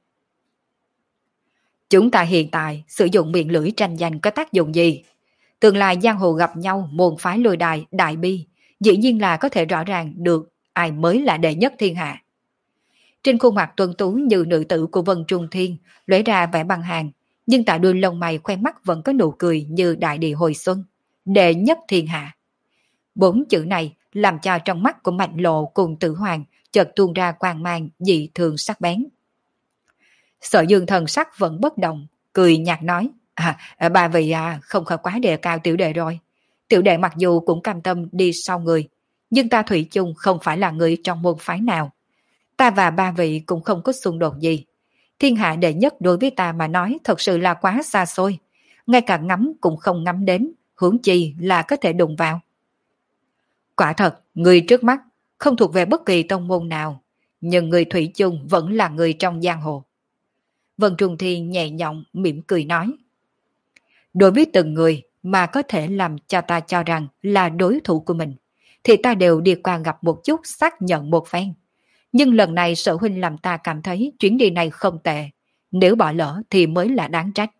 Chúng ta hiện tại sử dụng miệng lưỡi tranh giành có tác dụng gì? Tương lai giang hồ gặp nhau môn phái lôi đài, đại bi, dĩ nhiên là có thể rõ ràng được ai mới là đệ nhất thiên hạ. Trên khuôn mặt tuân tú như nữ tử của Vân Trung Thiên lóe ra vẻ băng hàng, nhưng tại đuôi lông mày khoe mắt vẫn có nụ cười như đại địa hồi xuân. Đệ nhất thiên hạ. Bốn chữ này làm cho trong mắt của Mạnh Lộ cùng Tử Hoàng chợt tuôn ra quang mang dị thường sắc bén. Sở Dương thần sắc vẫn bất động, cười nhạt nói, à, bà vị à, không khỏi quá đề cao tiểu đệ rồi. Tiểu đệ mặc dù cũng cam tâm đi sau người, nhưng ta thủy chung không phải là người trong môn phái nào. Ta và ba vị cũng không có xung đột gì. Thiên hạ đệ nhất đối với ta mà nói thật sự là quá xa xôi. Ngay cả ngắm cũng không ngắm đến, huống chi là có thể đụng vào. Quả thật, người trước mắt không thuộc về bất kỳ tông môn nào, nhưng người thủy chung vẫn là người trong giang hồ. Vân Trung Thiên nhẹ nhõm mỉm cười nói. Đối với từng người mà có thể làm cho ta cho rằng là đối thủ của mình, thì ta đều đi qua gặp một chút xác nhận một phen. Nhưng lần này Sở huynh làm ta cảm thấy chuyến đi này không tệ, nếu bỏ lỡ thì mới là đáng trách.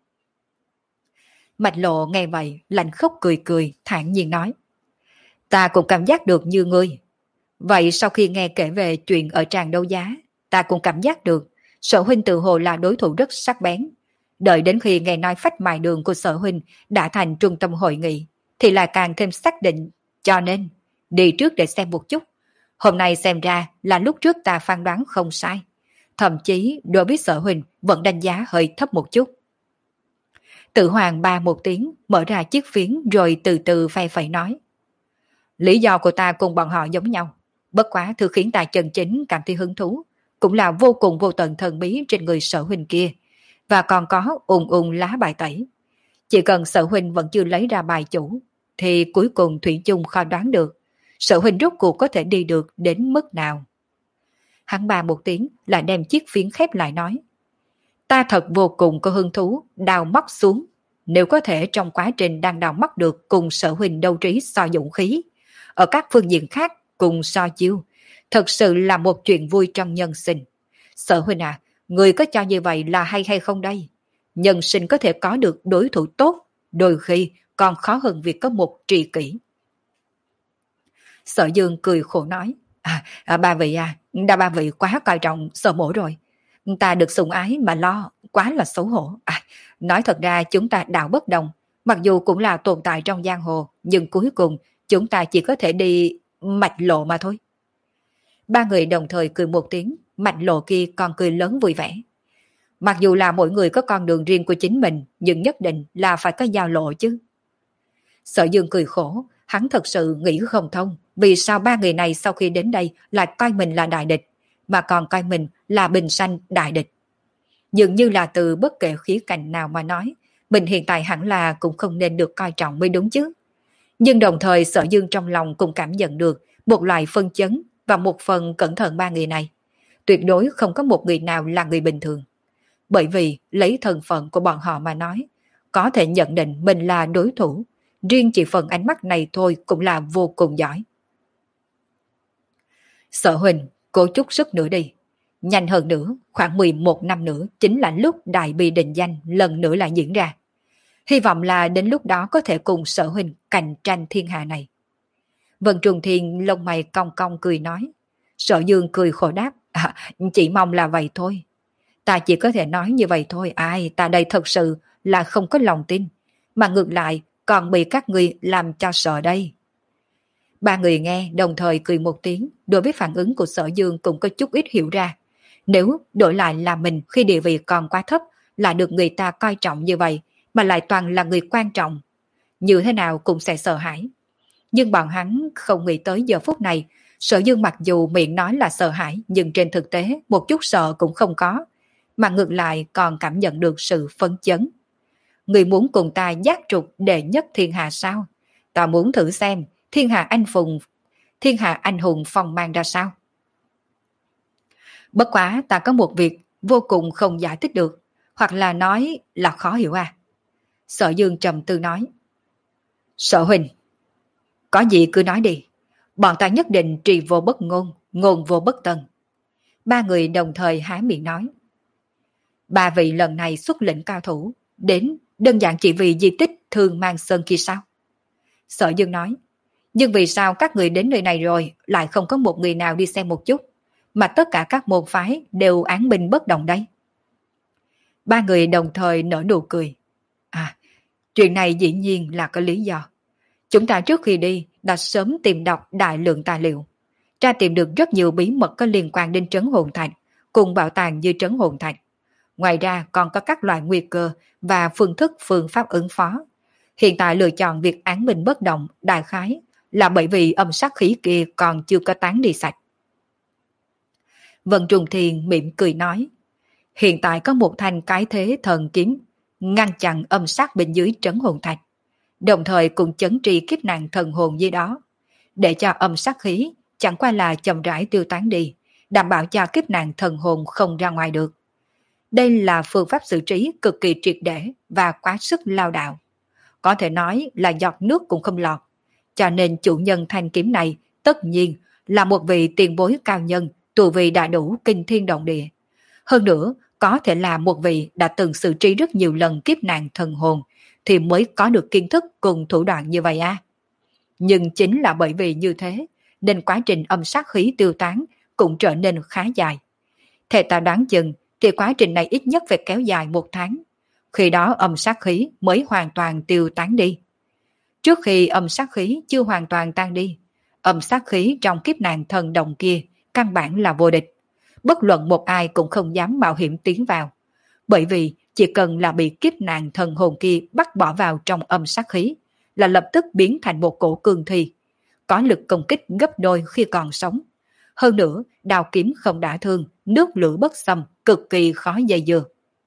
Mạch Lộ nghe vậy, lạnh khóc cười cười, thản nhiên nói. Ta cũng cảm giác được như ngươi. Vậy sau khi nghe kể về chuyện ở tràng đấu giá, ta cũng cảm giác được Sở huynh tự hồ là đối thủ rất sắc bén. Đợi đến khi nghe nói phách mài đường của Sở huynh đã thành trung tâm hội nghị, thì là càng thêm xác định, cho nên đi trước để xem một chút. Hôm nay xem ra là lúc trước ta phán đoán không sai. Thậm chí đối với Sở huynh vẫn đánh giá hơi thấp một chút. Tự Hoàng ba một tiếng, mở ra chiếc phiến rồi từ từ phay phẩy nói. Lý do của ta cùng bọn họ giống nhau. Bất quá thứ khiến ta chân chính cảm thấy hứng thú, cũng là vô cùng vô tận thần bí trên người Sở huynh kia, và còn có ùn ùn lá bài tẩy. Chỉ cần Sở huynh vẫn chưa lấy ra bài chủ, thì cuối cùng thủy chung khó đoán được Sở huynh rốt cuộc có thể đi được đến mức nào. Hắn ba một tiếng lại đem chiếc phiến khép lại nói. Ta thật vô cùng có hứng thú đào móc xuống. Nếu có thể trong quá trình đang đào móc được cùng Sở huynh đấu trí so dũng khí, ở các phương diện khác cùng so chiêu. Thật sự là một chuyện vui trong nhân sinh. Sở huynh à, người có cho như vậy là hay hay không đây? Nhân sinh có thể có được đối thủ tốt, đôi khi còn khó hơn việc có một tri kỷ. Sở Dương cười khổ nói, à, à, ba vị à, đã ba vị quá coi trọng Sở mổ rồi. Ta được sủng ái mà lo, quá là xấu hổ. À, nói thật ra chúng ta đạo bất đồng, mặc dù cũng là tồn tại trong giang hồ, nhưng cuối cùng chúng ta chỉ có thể đi mạch lộ mà thôi. Ba người đồng thời cười một tiếng, mạch lộ kia còn cười lớn vui vẻ. Mặc dù là mỗi người có con đường riêng của chính mình, nhưng nhất định là phải có giao lộ chứ. Sở Dương cười khổ, hắn thật sự nghĩ không thông, vì sao ba người này sau khi đến đây lại coi mình là đại địch, mà còn coi mình là bình sanh đại địch. Dường như là từ bất kể khía cạnh nào mà nói, mình hiện tại hẳn là cũng không nên được coi trọng mới đúng chứ. Nhưng đồng thời Sở Dương trong lòng cũng cảm nhận được một loại phân chấn và một phần cẩn thận ba người này. Tuyệt đối không có một người nào là người bình thường. Bởi vì lấy thân phận của bọn họ mà nói, có thể nhận định mình là đối thủ, riêng chỉ phần ánh mắt này thôi cũng là vô cùng giỏi. Sở huynh, cố chút sức nữa đi. Nhanh hơn nữa, khoảng mười một năm nữa chính là lúc đại bi định danh lần nữa lại diễn ra. Hy vọng là đến lúc đó có thể cùng sở huynh cạnh tranh thiên hạ này. Vân Trùng Thiên lông mày cong cong cười nói. Sở Dương cười khổ đáp, à, chỉ mong là vậy thôi. Ta chỉ có thể nói như vậy thôi, ai, ta đây thật sự là không có lòng tin, mà ngược lại còn bị các người làm cho sợ đây. Ba người nghe đồng thời cười một tiếng, đối với phản ứng của Sở Dương cũng có chút ít hiểu ra. Nếu đổi lại là mình khi địa vị còn quá thấp, là được người ta coi trọng như vậy, mà lại toàn là người quan trọng, như thế nào cũng sẽ sợ hãi. Nhưng bọn hắn không nghĩ tới giờ phút này, Sở Dương mặc dù miệng nói là sợ hãi, nhưng trên thực tế một chút sợ cũng không có, mà ngược lại còn cảm nhận được sự phấn chấn. Người muốn cùng ta giác trục đệ nhất thiên hạ sao? Ta muốn thử xem thiên hạ anh phùng, thiên hạ anh hùng phong mang ra sao? Bất quá ta có một việc vô cùng không giải thích được, hoặc là nói là khó hiểu à? Sở Dương trầm tư nói. Sở huynh, có gì cứ nói đi, bọn ta nhất định trì vô bất ngôn, ngôn vô bất tân. Ba người đồng thời há miệng nói. Ba vị lần này xuất lĩnh cao thủ, đến đơn giản chỉ vì di tích Thương Mang Sơn kia sao? Sở Dương nói. Nhưng vì sao các người đến nơi này rồi lại không có một người nào đi xem một chút, mà tất cả các môn phái đều án binh bất động đây? Ba người đồng thời nở nụ cười. À, chuyện này dĩ nhiên là có lý do. Chúng ta trước khi đi đã sớm tìm đọc đại lượng tài liệu, tra tìm được rất nhiều bí mật có liên quan đến Trấn Hồn Thạch cùng bảo tàng như Trấn Hồn Thạch. Ngoài ra còn có các loại nguy cơ và phương thức phương pháp ứng phó. Hiện tại lựa chọn việc án binh bất động đại khái là bởi vì âm sát khí kia còn chưa có tán đi sạch. Vân Trùng Thiên mỉm cười nói. Hiện tại có một thanh cái thế thần kiếm ngăn chặn âm sát bên dưới Trấn Hồn Thạch, đồng thời cùng chấn tri kiếp nạn thần hồn dưới đó, để cho âm sát khí chẳng qua là chậm rãi tiêu tán đi, đảm bảo cho kiếp nạn thần hồn không ra ngoài được. Đây là phương pháp xử trí cực kỳ triệt để và quá sức lao đạo. Có thể nói là giọt nước cũng không lọt. Cho nên chủ nhân thanh kiếm này tất nhiên là một vị tiền bối cao nhân, tu vi đã đủ kinh thiên động địa. Hơn nữa, có thể là một vị đã từng xử trí rất nhiều lần kiếp nạn thần hồn thì mới có được kiến thức cùng thủ đoạn như vậy à. Nhưng chính là bởi vì như thế nên quá trình âm sát khí tiêu tán cũng trở nên khá dài. Theo ta đoán chừng thì quá trình này ít nhất phải kéo dài một tháng. Khi đó âm sát khí mới hoàn toàn tiêu tán đi. Trước khi âm sát khí chưa hoàn toàn tan đi, âm sát khí trong kiếp nạn thần đồng kia căn bản là vô địch. Bất luận một ai cũng không dám mạo hiểm tiến vào. Bởi vì chỉ cần là bị kiếp nạn thần hồn kia bắt bỏ vào trong âm sát khí là lập tức biến thành một cổ cương thi, có lực công kích gấp đôi khi còn sống. Hơn nữa, đao kiếm không đả thương, nước lửa bất xâm, cực kỳ khó dây dưa.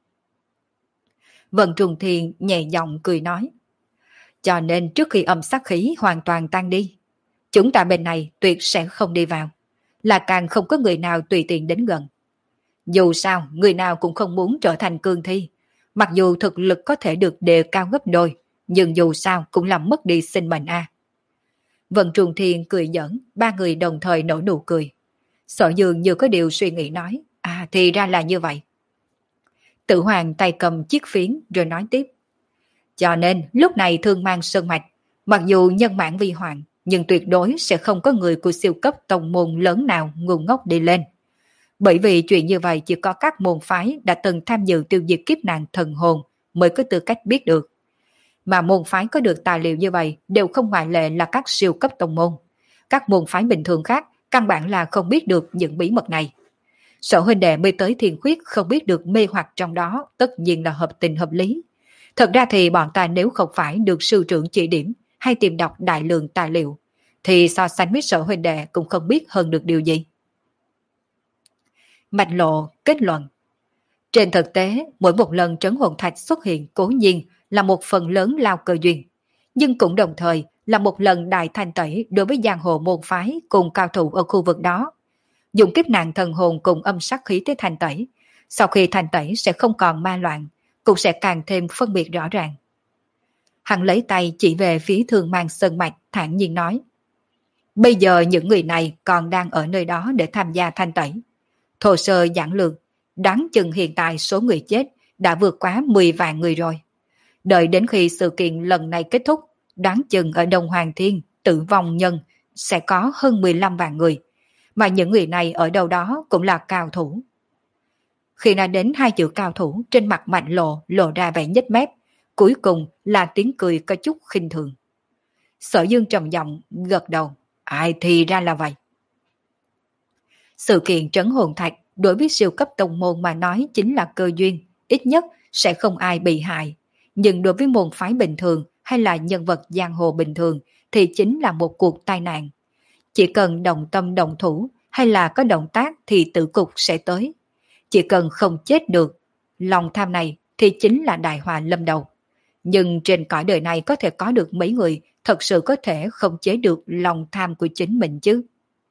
Vân Trùng Thiên nhẹ giọng cười nói. Cho nên trước khi âm sát khí hoàn toàn tan đi, chúng ta bên này tuyệt sẽ không đi vào, là càng không có người nào tùy tiện đến gần. Dù sao, người nào cũng không muốn trở thành cương thi, mặc dù thực lực có thể được đề cao gấp đôi, nhưng dù sao cũng làm mất đi sinh mệnh a. À. Vân Trung Thiên cười giỡn, ba người đồng thời nở nụ cười. Sở Dương như có điều suy nghĩ nói, à thì ra là như vậy. Tử Hoàng tay cầm chiếc phiến rồi nói tiếp. Cho nên lúc này thương mang sơn mạch, mặc dù nhân mạng vi hoàng, nhưng tuyệt đối sẽ không có người của siêu cấp tông môn lớn nào ngu ngốc đi lên. Bởi vì chuyện như vậy chỉ có các môn phái đã từng tham dự tiêu diệt kiếp nạn thần hồn mới có tư cách biết được. Mà môn phái có được tài liệu như vậy đều không ngoại lệ là các siêu cấp tông môn. Các môn phái bình thường khác căn bản là không biết được những bí mật này. Sở huynh đệ mới tới Thiên Khuyết không biết được mê hoặc trong đó tất nhiên là hợp tình hợp lý. Thật ra thì bọn ta nếu không phải được sư trưởng chỉ điểm hay tìm đọc đại lượng tài liệu, thì so sánh với sở huynh đệ cũng không biết hơn được điều gì. Mạch Lộ kết luận. Trên thực tế, mỗi một lần trấn hồn thạch xuất hiện cố nhiên là một phần lớn lao cơ duyên, nhưng cũng đồng thời là một lần đại thanh tẩy đối với giang hồ môn phái cùng cao thủ ở khu vực đó. Dùng kiếp nạn thần hồn cùng âm sắc khí tới thanh tẩy, sau khi thanh tẩy sẽ không còn ma loạn, cũng sẽ càng thêm phân biệt rõ ràng. Hắn lấy tay chỉ về phía Thương Mang Sơn Mạch thản nhiên nói. Bây giờ những người này còn đang ở nơi đó để tham gia thanh tẩy. Thhồ sơ giản lược, đoán chừng hiện tại số người chết đã vượt quá mười vạn người rồi. Đợi đến khi sự kiện lần này kết thúc, đoán chừng ở Đông Hoàng Thiên tử vong nhân sẽ có hơn mười lăm vạn người, mà những người này ở đâu đó cũng là cao thủ. Khi nói đến hai chữ cao thủ, trên mặt Mạnh Lộ lộ ra vẻ nhếch mép, cuối cùng là tiếng cười có chút khinh thường. Sở Dương trầm giọng gật đầu, ai thì ra là vậy. Sự kiện trấn hồn thạch đối với siêu cấp tông môn mà nói chính là cơ duyên, ít nhất sẽ không ai bị hại. Nhưng đối với môn phái bình thường hay là nhân vật giang hồ bình thường thì chính là một cuộc tai nạn. Chỉ cần đồng tâm đồng thủ hay là có động tác thì tử cục sẽ tới. Chỉ cần không chết được, lòng tham này thì chính là đại họa lâm đầu. Nhưng trên cõi đời này có thể có được mấy người thật sự có thể không chế được lòng tham của chính mình chứ.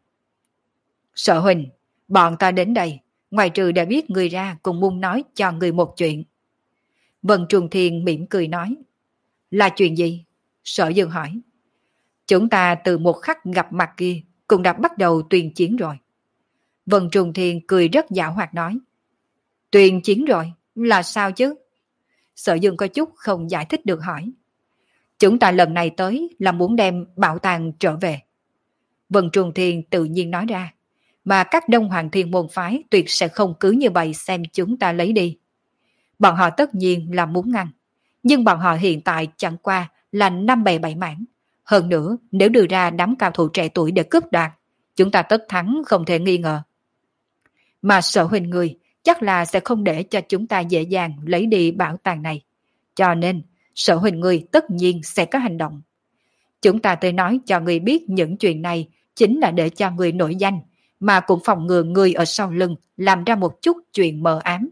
Sở huynh, bọn ta đến đây, ngoài trừ đã biết người ra cùng muốn nói cho người một chuyện. Vân Trung Thiên mỉm cười nói. Là chuyện gì? Sở Dương hỏi. Chúng ta từ một khắc gặp mặt kia cũng đã bắt đầu tuyên chiến rồi. Vân Trung Thiên cười rất dạo hoạt nói. Tuyên chiến rồi? Là sao chứ? Sở Dương có chút không giải thích được hỏi. Chúng ta lần này tới là muốn đem bảo tàng trở về. Vân Trung Thiên tự nhiên nói ra. Mà các Đông Hoàng Thiên môn phái tuyệt sẽ không cứ như vậy xem chúng ta lấy đi. Bọn họ tất nhiên là muốn ngăn. Nhưng bọn họ hiện tại chẳng qua là năm bè bảy mảng. Hơn nữa, nếu đưa ra đám cao thủ trẻ tuổi để cướp đoạt, chúng ta tất thắng không thể nghi ngờ. Mà Sở huynh người chắc là sẽ không để cho chúng ta dễ dàng lấy đi bảo tàng này. Cho nên, Sở huynh người tất nhiên sẽ có hành động. Chúng ta tới nói cho người biết những chuyện này chính là để cho người nổi danh, mà cũng phòng ngừa người ở sau lưng làm ra một chút chuyện mờ ám.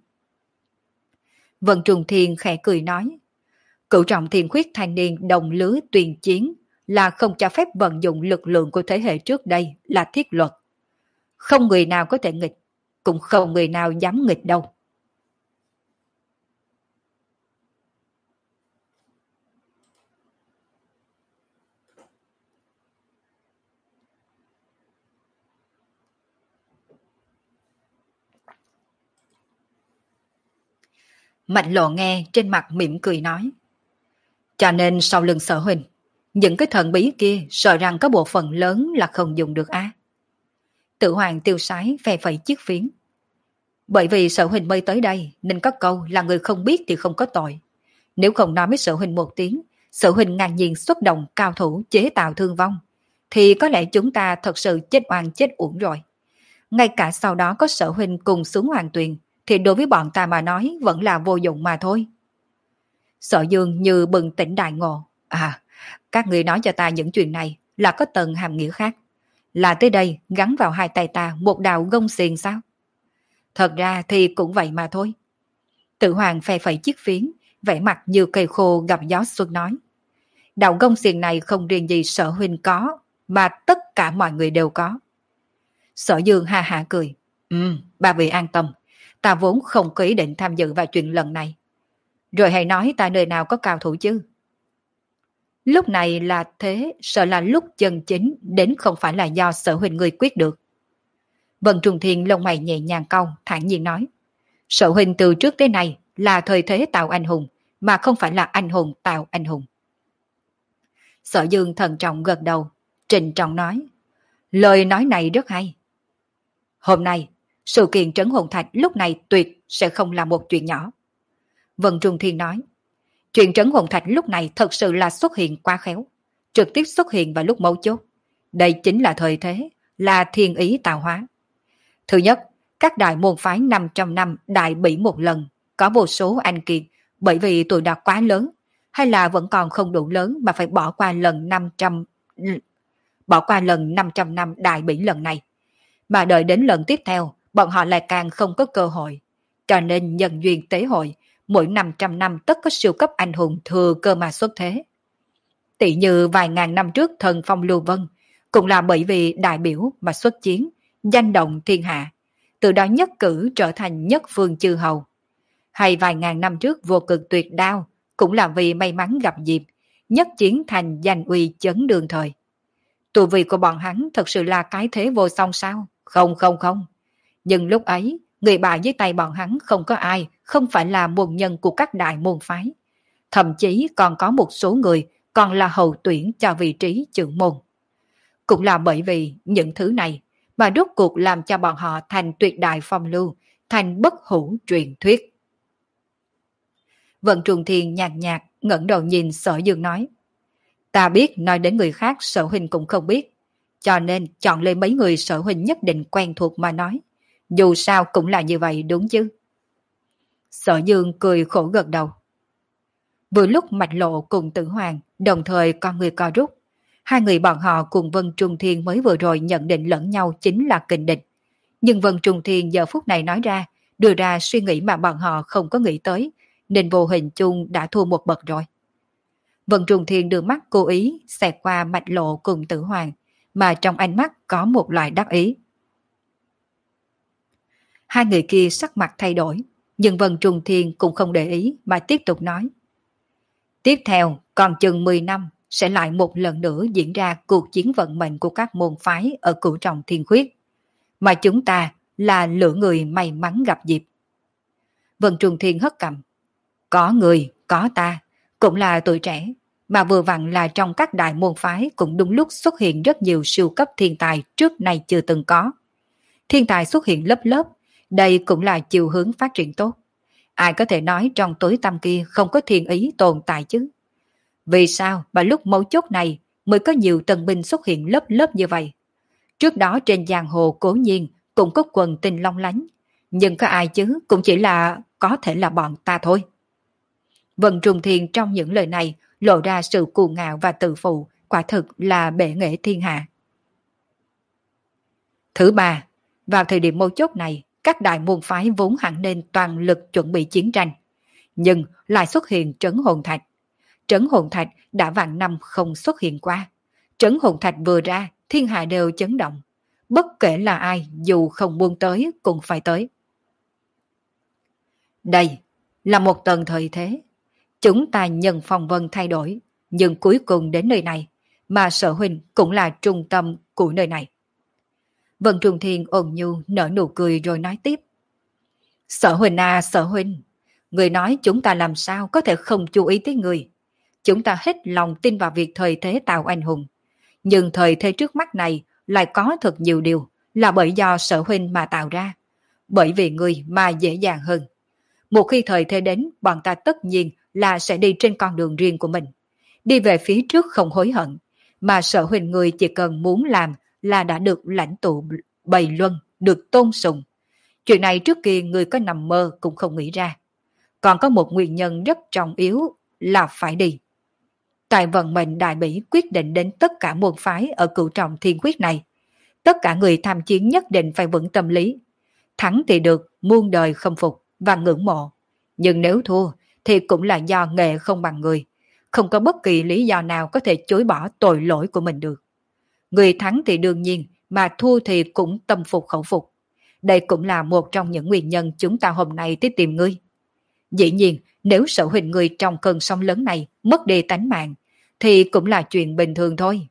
Vân Trung Thiên khẽ cười nói, cửu trọng Thiên Khuyết thanh niên đồng lứa tuyên chiến là không cho phép vận dụng lực lượng của thế hệ trước đây là thiết luật. Không người nào có thể nghịch, cũng không người nào dám nghịch đâu. Mạnh Lộ nghe trên mặt mỉm cười nói. Cho nên sau lưng Sở huynh, những cái thần bí kia sợ rằng có bộ phận lớn là không dùng được á. Tự Hoàng tiêu sái phe phẩy chiếc phiến. Bởi vì Sở huynh mới tới đây nên có câu là người không biết thì không có tội. Nếu không nói với Sở huynh một tiếng, Sở huynh ngang nhiên xuất động cao thủ chế tạo thương vong, thì có lẽ chúng ta thật sự chết oan chết uổng rồi. Ngay cả sau đó có Sở huynh cùng xuống hoàng tuyền, thì đối với bọn ta mà nói vẫn là vô dụng mà thôi. Sở Dương như bừng tỉnh đại ngộ. À, các người nói cho ta những chuyện này là có tầng hàm nghĩa khác. Là tới đây gắn vào hai tay ta một đạo gông xiềng sao? Thật ra thì cũng vậy mà thôi. Tự Hoàng phe phẩy chiếc phiến, vẻ mặt như cây khô gặp gió xuân nói. Đạo gông xiềng này không riêng gì Sở huynh có, mà tất cả mọi người đều có. Sở Dương ha hả cười. Ừ, ba vị an tâm. Ta vốn không có ý định tham dự vào chuyện lần này. Rồi hãy nói ta nơi nào có cao thủ chứ. Lúc này là thế, sợ là lúc chân chính đến không phải là do Sở huynh ngươi quyết được. Vân Trung Thiên lông mày nhẹ nhàng cau, thản nhiên nói. Sở huynh từ trước tới nay là thời thế tạo anh hùng, mà không phải là anh hùng tạo anh hùng. Sở Dương thận trọng gật đầu, trịnh trọng nói. Lời nói này rất hay. Hôm nay, sự kiện trấn hồn thạch lúc này tuyệt sẽ không là một chuyện nhỏ. Vân Trung Thiên nói. Chuyện trấn hồn thạch lúc này thật sự là xuất hiện quá khéo, trực tiếp xuất hiện vào lúc mấu chốt. Đây chính là thời thế, là thiên ý tạo hóa. Thứ nhất, các đại môn phái năm trăm năm đại bỉ một lần, có vô số anh kiệt, bởi vì tuổi đã quá lớn, hay là vẫn còn không đủ lớn mà phải bỏ qua lần năm trăm bỏ qua lần năm trăm năm đại bỉ lần này. Mà đợi đến lần tiếp theo, bọn họ lại càng không có cơ hội. Cho nên nhân duyên tế hội, mỗi năm trăm năm tất có siêu cấp anh hùng thừa cơ mà xuất thế. Tỷ như vài ngàn năm trước thần phong Lưu Vân, cũng là bởi vì đại biểu mà xuất chiến, danh động thiên hạ, từ đó nhất cử trở thành nhất phương chư hầu. Hay vài ngàn năm trước vô cực tuyệt đao, cũng là vì may mắn gặp dịp, nhất chiến thành danh uy chấn đường thời. Tu vi của bọn hắn thật sự là cái thế vô song sao? Không không không. Nhưng lúc ấy, người bại dưới tay bọn hắn không có ai, không phải là môn nhân của các đại môn phái. Thậm chí còn có một số người còn là hậu tuyển cho vị trí trưởng môn. Cũng là bởi vì những thứ này mà rốt cuộc làm cho bọn họ thành tuyệt đại phong lưu, thành bất hủ truyền thuyết. Vận Trùng Thiên nhạt nhạt ngẩng đầu nhìn Sở Dương nói. Ta biết nói đến người khác Sở huynh cũng không biết, cho nên chọn lên mấy người Sở huynh nhất định quen thuộc mà nói. Dù sao cũng là như vậy đúng chứ? Sở Dương cười khổ gật đầu. Vừa lúc Mạch Lộ cùng Tử Hoàng đồng thời con người co rút, hai người bọn họ cùng Vân Trung Thiên mới vừa rồi nhận định lẫn nhau chính là kình địch. Nhưng Vân Trung Thiên giờ phút này nói ra, đưa ra suy nghĩ mà bọn họ không có nghĩ tới, nên vô hình chung đã thua một bậc rồi. Vân Trung Thiên đưa mắt cố ý xẹt qua Mạch Lộ cùng Tử Hoàng, mà trong ánh mắt có một loại đắc ý. Hai người kia sắc mặt thay đổi, nhưng Vân Trung Thiên cũng không để ý mà tiếp tục nói. Tiếp theo, còn chừng mười năm, sẽ lại một lần nữa diễn ra cuộc chiến vận mệnh của các môn phái ở Cửu Trọng Thiên Khuyết. Mà chúng ta là lựa người may mắn gặp dịp. Vân Trung Thiên hất cằm. Có người, có ta, cũng là tuổi trẻ, mà vừa vặn là trong các đại môn phái cũng đúng lúc xuất hiện rất nhiều siêu cấp thiên tài trước nay chưa từng có. Thiên tài xuất hiện lớp lớp, đây cũng là chiều hướng phát triển tốt. Ai có thể nói trong tối tăm kia không có thiên ý tồn tại chứ? Vì sao mà lúc mấu chốt này mới có nhiều tân binh xuất hiện lớp lớp như vậy? Trước đó trên giang hồ cố nhiên cũng có quần tình long lánh, nhưng có ai chứ, cũng chỉ là có thể là bọn ta thôi. Vân Trung Thiên trong những lời này lộ ra sự cuồng ngạo và tự phụ, quả thực là bệ nghệ thiên hạ. Thứ ba, vào thời điểm mấu chốt này, các đại môn phái vốn hẳn nên toàn lực chuẩn bị chiến tranh, nhưng lại xuất hiện trấn hồn thạch. Trấn hồn thạch đã vạn năm không xuất hiện qua. Trấn hồn thạch vừa ra, thiên hạ đều chấn động. Bất kể là ai, dù không muốn tới, cũng phải tới. Đây là một tầng thời thế. Chúng ta nhân phong vân thay đổi, nhưng cuối cùng đến nơi này, mà Sở huynh cũng là trung tâm của nơi này. Vân Trung Thiên ôn nhu nở nụ cười rồi nói tiếp. Sở huynh à, Sở huynh, người nói chúng ta làm sao có thể không chú ý tới người. Chúng ta hết lòng tin vào việc thời thế tạo anh hùng. Nhưng thời thế trước mắt này lại có thật nhiều điều là bởi do Sở huynh mà tạo ra. Bởi vì người mà dễ dàng hơn. Một khi thời thế đến, bọn ta tất nhiên là sẽ đi trên con đường riêng của mình. Đi về phía trước không hối hận. Mà Sở huynh người chỉ cần muốn làm là đã được lãnh tụ bày luân, được tôn sùng. Chuyện này trước kia người có nằm mơ cũng không nghĩ ra. Còn có một nguyên nhân rất trọng yếu là phải đi. Tại vận mệnh đại bỉ quyết định đến tất cả môn phái ở Cửu Trọng Thiên Quyết này. Tất cả người tham chiến nhất định phải vững tâm lý. Thắng thì được, muôn đời khâm phục và ngưỡng mộ. Nhưng nếu thua thì cũng là do nghệ không bằng người. Không có bất kỳ lý do nào có thể chối bỏ tội lỗi của mình được. Người thắng thì đương nhiên, mà thua thì cũng tâm phục khẩu phục. Đây cũng là một trong những nguyên nhân chúng ta hôm nay tới tìm ngươi. Dĩ nhiên, nếu Sở huynh ngươi trong cơn sóng lớn này mất đi tánh mạng, thì cũng là chuyện bình thường thôi.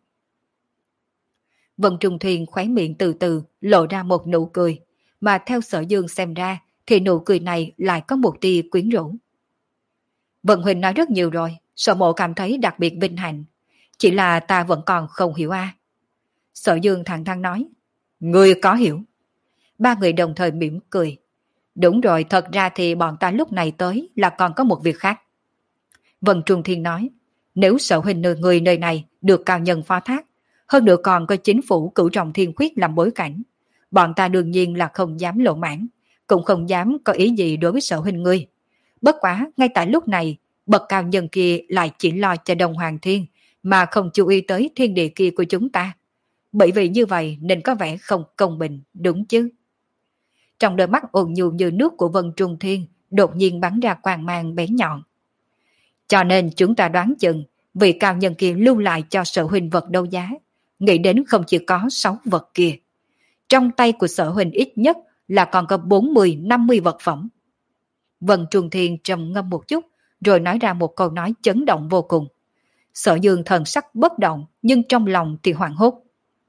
Vân Trung Thuyền khóe miệng từ từ lộ ra một nụ cười, mà theo Sở Dương xem ra thì nụ cười này lại có một tia quyến rũ. Vân Huỳnh nói rất nhiều rồi, Sở Mộ cảm thấy đặc biệt vinh hạnh, chỉ là ta vẫn còn không hiểu a. Sở Dương thẳng thắn nói, ngươi có hiểu. Ba người đồng thời mỉm cười. Đúng rồi, thật ra thì bọn ta lúc này tới là còn có một việc khác. Vân Trung Thiên nói, nếu Sở Huynh nơi người nơi này được cao nhân phó thác, hơn nữa còn có chính phủ cửu trọng thiên khuyết làm bối cảnh, bọn ta đương nhiên là không dám lộ mãn, cũng không dám có ý gì đối với Sở Huynh ngươi. Bất quá, ngay tại lúc này, bậc cao nhân kia lại chỉ lo cho Đông Hoàng Thiên, mà không chú ý tới thiên địa kia của chúng ta. Bởi vì như vậy nên có vẻ không công bình, đúng chứ? Trong đôi mắt ôn nhu như nước của Vân Trung Thiên đột nhiên bắn ra quang mang bén nhọn. Cho nên chúng ta đoán chừng vị cao nhân kia lưu lại cho Sở Huynh vật đấu giá, nghĩ đến không chỉ có sáu vật kia. Trong tay của Sở Huynh ít nhất là còn có bốn mươi năm mươi vật phẩm. Vân Trung Thiên trầm ngâm một chút, rồi nói ra một câu nói chấn động vô cùng. Sở Dương thần sắc bất động, nhưng trong lòng thì hoảng hốt.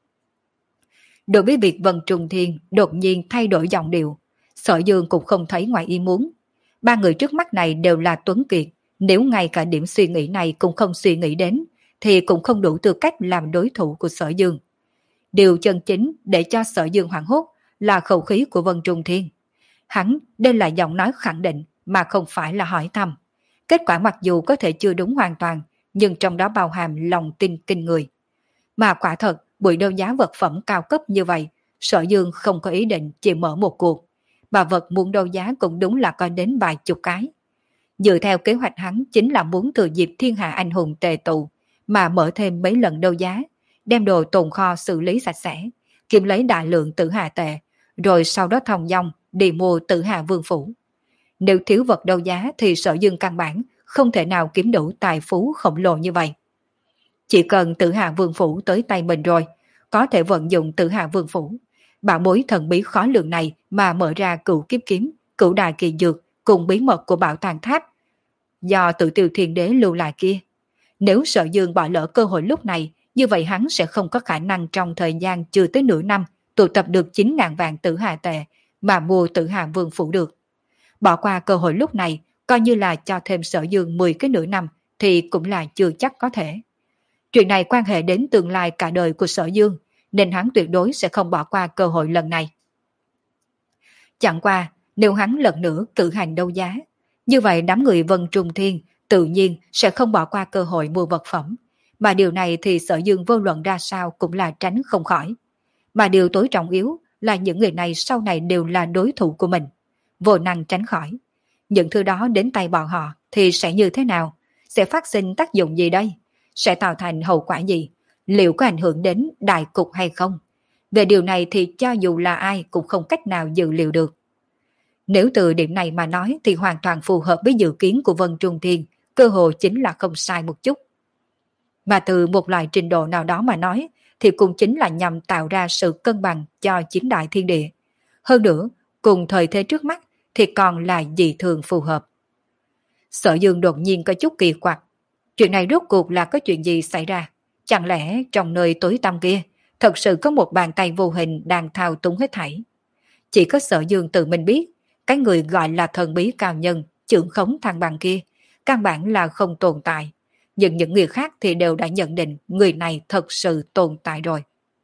Đối với việc Vân Trung Thiên đột nhiên thay đổi giọng điệu, Sở Dương cũng không thấy ngoài ý muốn. Ba người trước mắt này đều là tuấn kiệt, nếu ngay cả điểm suy nghĩ này cũng không suy nghĩ đến, thì cũng không đủ tư cách làm đối thủ của Sở Dương. Điều chân chính để cho Sở Dương hoảng hốt là khẩu khí của Vân Trung Thiên. Hắn đây là giọng nói khẳng định mà không phải là hỏi thăm. Kết quả mặc dù có thể chưa đúng hoàn toàn, nhưng trong đó bao hàm lòng tin kinh người. Mà quả thật, buổi đấu giá vật phẩm cao cấp như vậy, Sở Dương không có ý định chỉ mở một cuộc. Bà vật muốn đấu giá cũng đúng là có đến vài chục cái. Dựa theo kế hoạch hắn chính là muốn thừa dịp thiên hạ anh hùng tề tụ, mà mở thêm mấy lần đấu giá, đem đồ tồn kho xử lý sạch sẽ, kiếm lấy đại lượng tử hà tệ, rồi sau đó thong dong đi mua tử hà vương phủ. Nếu thiếu vật đấu giá thì Sở Dương căn bản không thể nào kiếm đủ tài phú khổng lồ như vậy. Chỉ cần tử hà vương phủ tới tay mình rồi, có thể vận dụng tử hà vương phủ, bảo bối thần bí khó lường này mà mở ra cửu kiếp kiếm, cửu đài kỳ dược cùng bí mật của bảo tàng tháp do Tự Tiêu Thiên Đế lưu lại kia. Nếu Sở Dương bỏ lỡ cơ hội lúc này, như vậy hắn sẽ không có khả năng trong thời gian chưa tới nửa năm tụ tập được chín ngàn vạn tử hà tệ mà mua tử hà vương phủ được. Bỏ qua cơ hội lúc này, coi như là cho thêm Sở Dương mười cái nửa năm thì cũng là chưa chắc có thể. Chuyện này quan hệ đến tương lai cả đời của Sở Dương, nên hắn tuyệt đối sẽ không bỏ qua cơ hội lần này. Chẳng qua, nếu hắn lần nữa cử hành đấu giá, như vậy đám người Vân Trung Thiên tự nhiên sẽ không bỏ qua cơ hội mua vật phẩm, mà điều này thì Sở Dương vô luận ra sao cũng là tránh không khỏi. Mà điều tối trọng yếu là những người này sau này đều là đối thủ của mình, vô năng tránh khỏi. Những thứ đó đến tay bọn họ thì sẽ như thế nào? Sẽ phát sinh tác dụng gì đây? Sẽ tạo thành hậu quả gì? Liệu có ảnh hưởng đến đại cục hay không? Về điều này thì cho dù là ai cũng không cách nào dự liệu được. Nếu từ điểm này mà nói thì hoàn toàn phù hợp với dự kiến của Vân Trung Thiên, cơ hội chính là không sai một chút. Mà từ một loại trình độ nào đó mà nói thì cũng chính là nhằm tạo ra sự cân bằng cho chín đại thiên địa. Hơn nữa, cùng thời thế trước mắt thì còn là dị thường phù hợp. Sở Dương đột nhiên có chút kỳ quặc. Chuyện này rốt cuộc là có chuyện gì xảy ra? Chẳng lẽ trong nơi tối tăm kia thật sự có một bàn tay vô hình đang thao túng hết thảy? Chỉ có Sở Dương tự mình biết, cái người gọi là thần bí cao nhân, trưởng khống thăng bằng kia, căn bản là không tồn tại. Nhưng những người khác thì đều đã nhận định người này thật sự tồn tại rồi.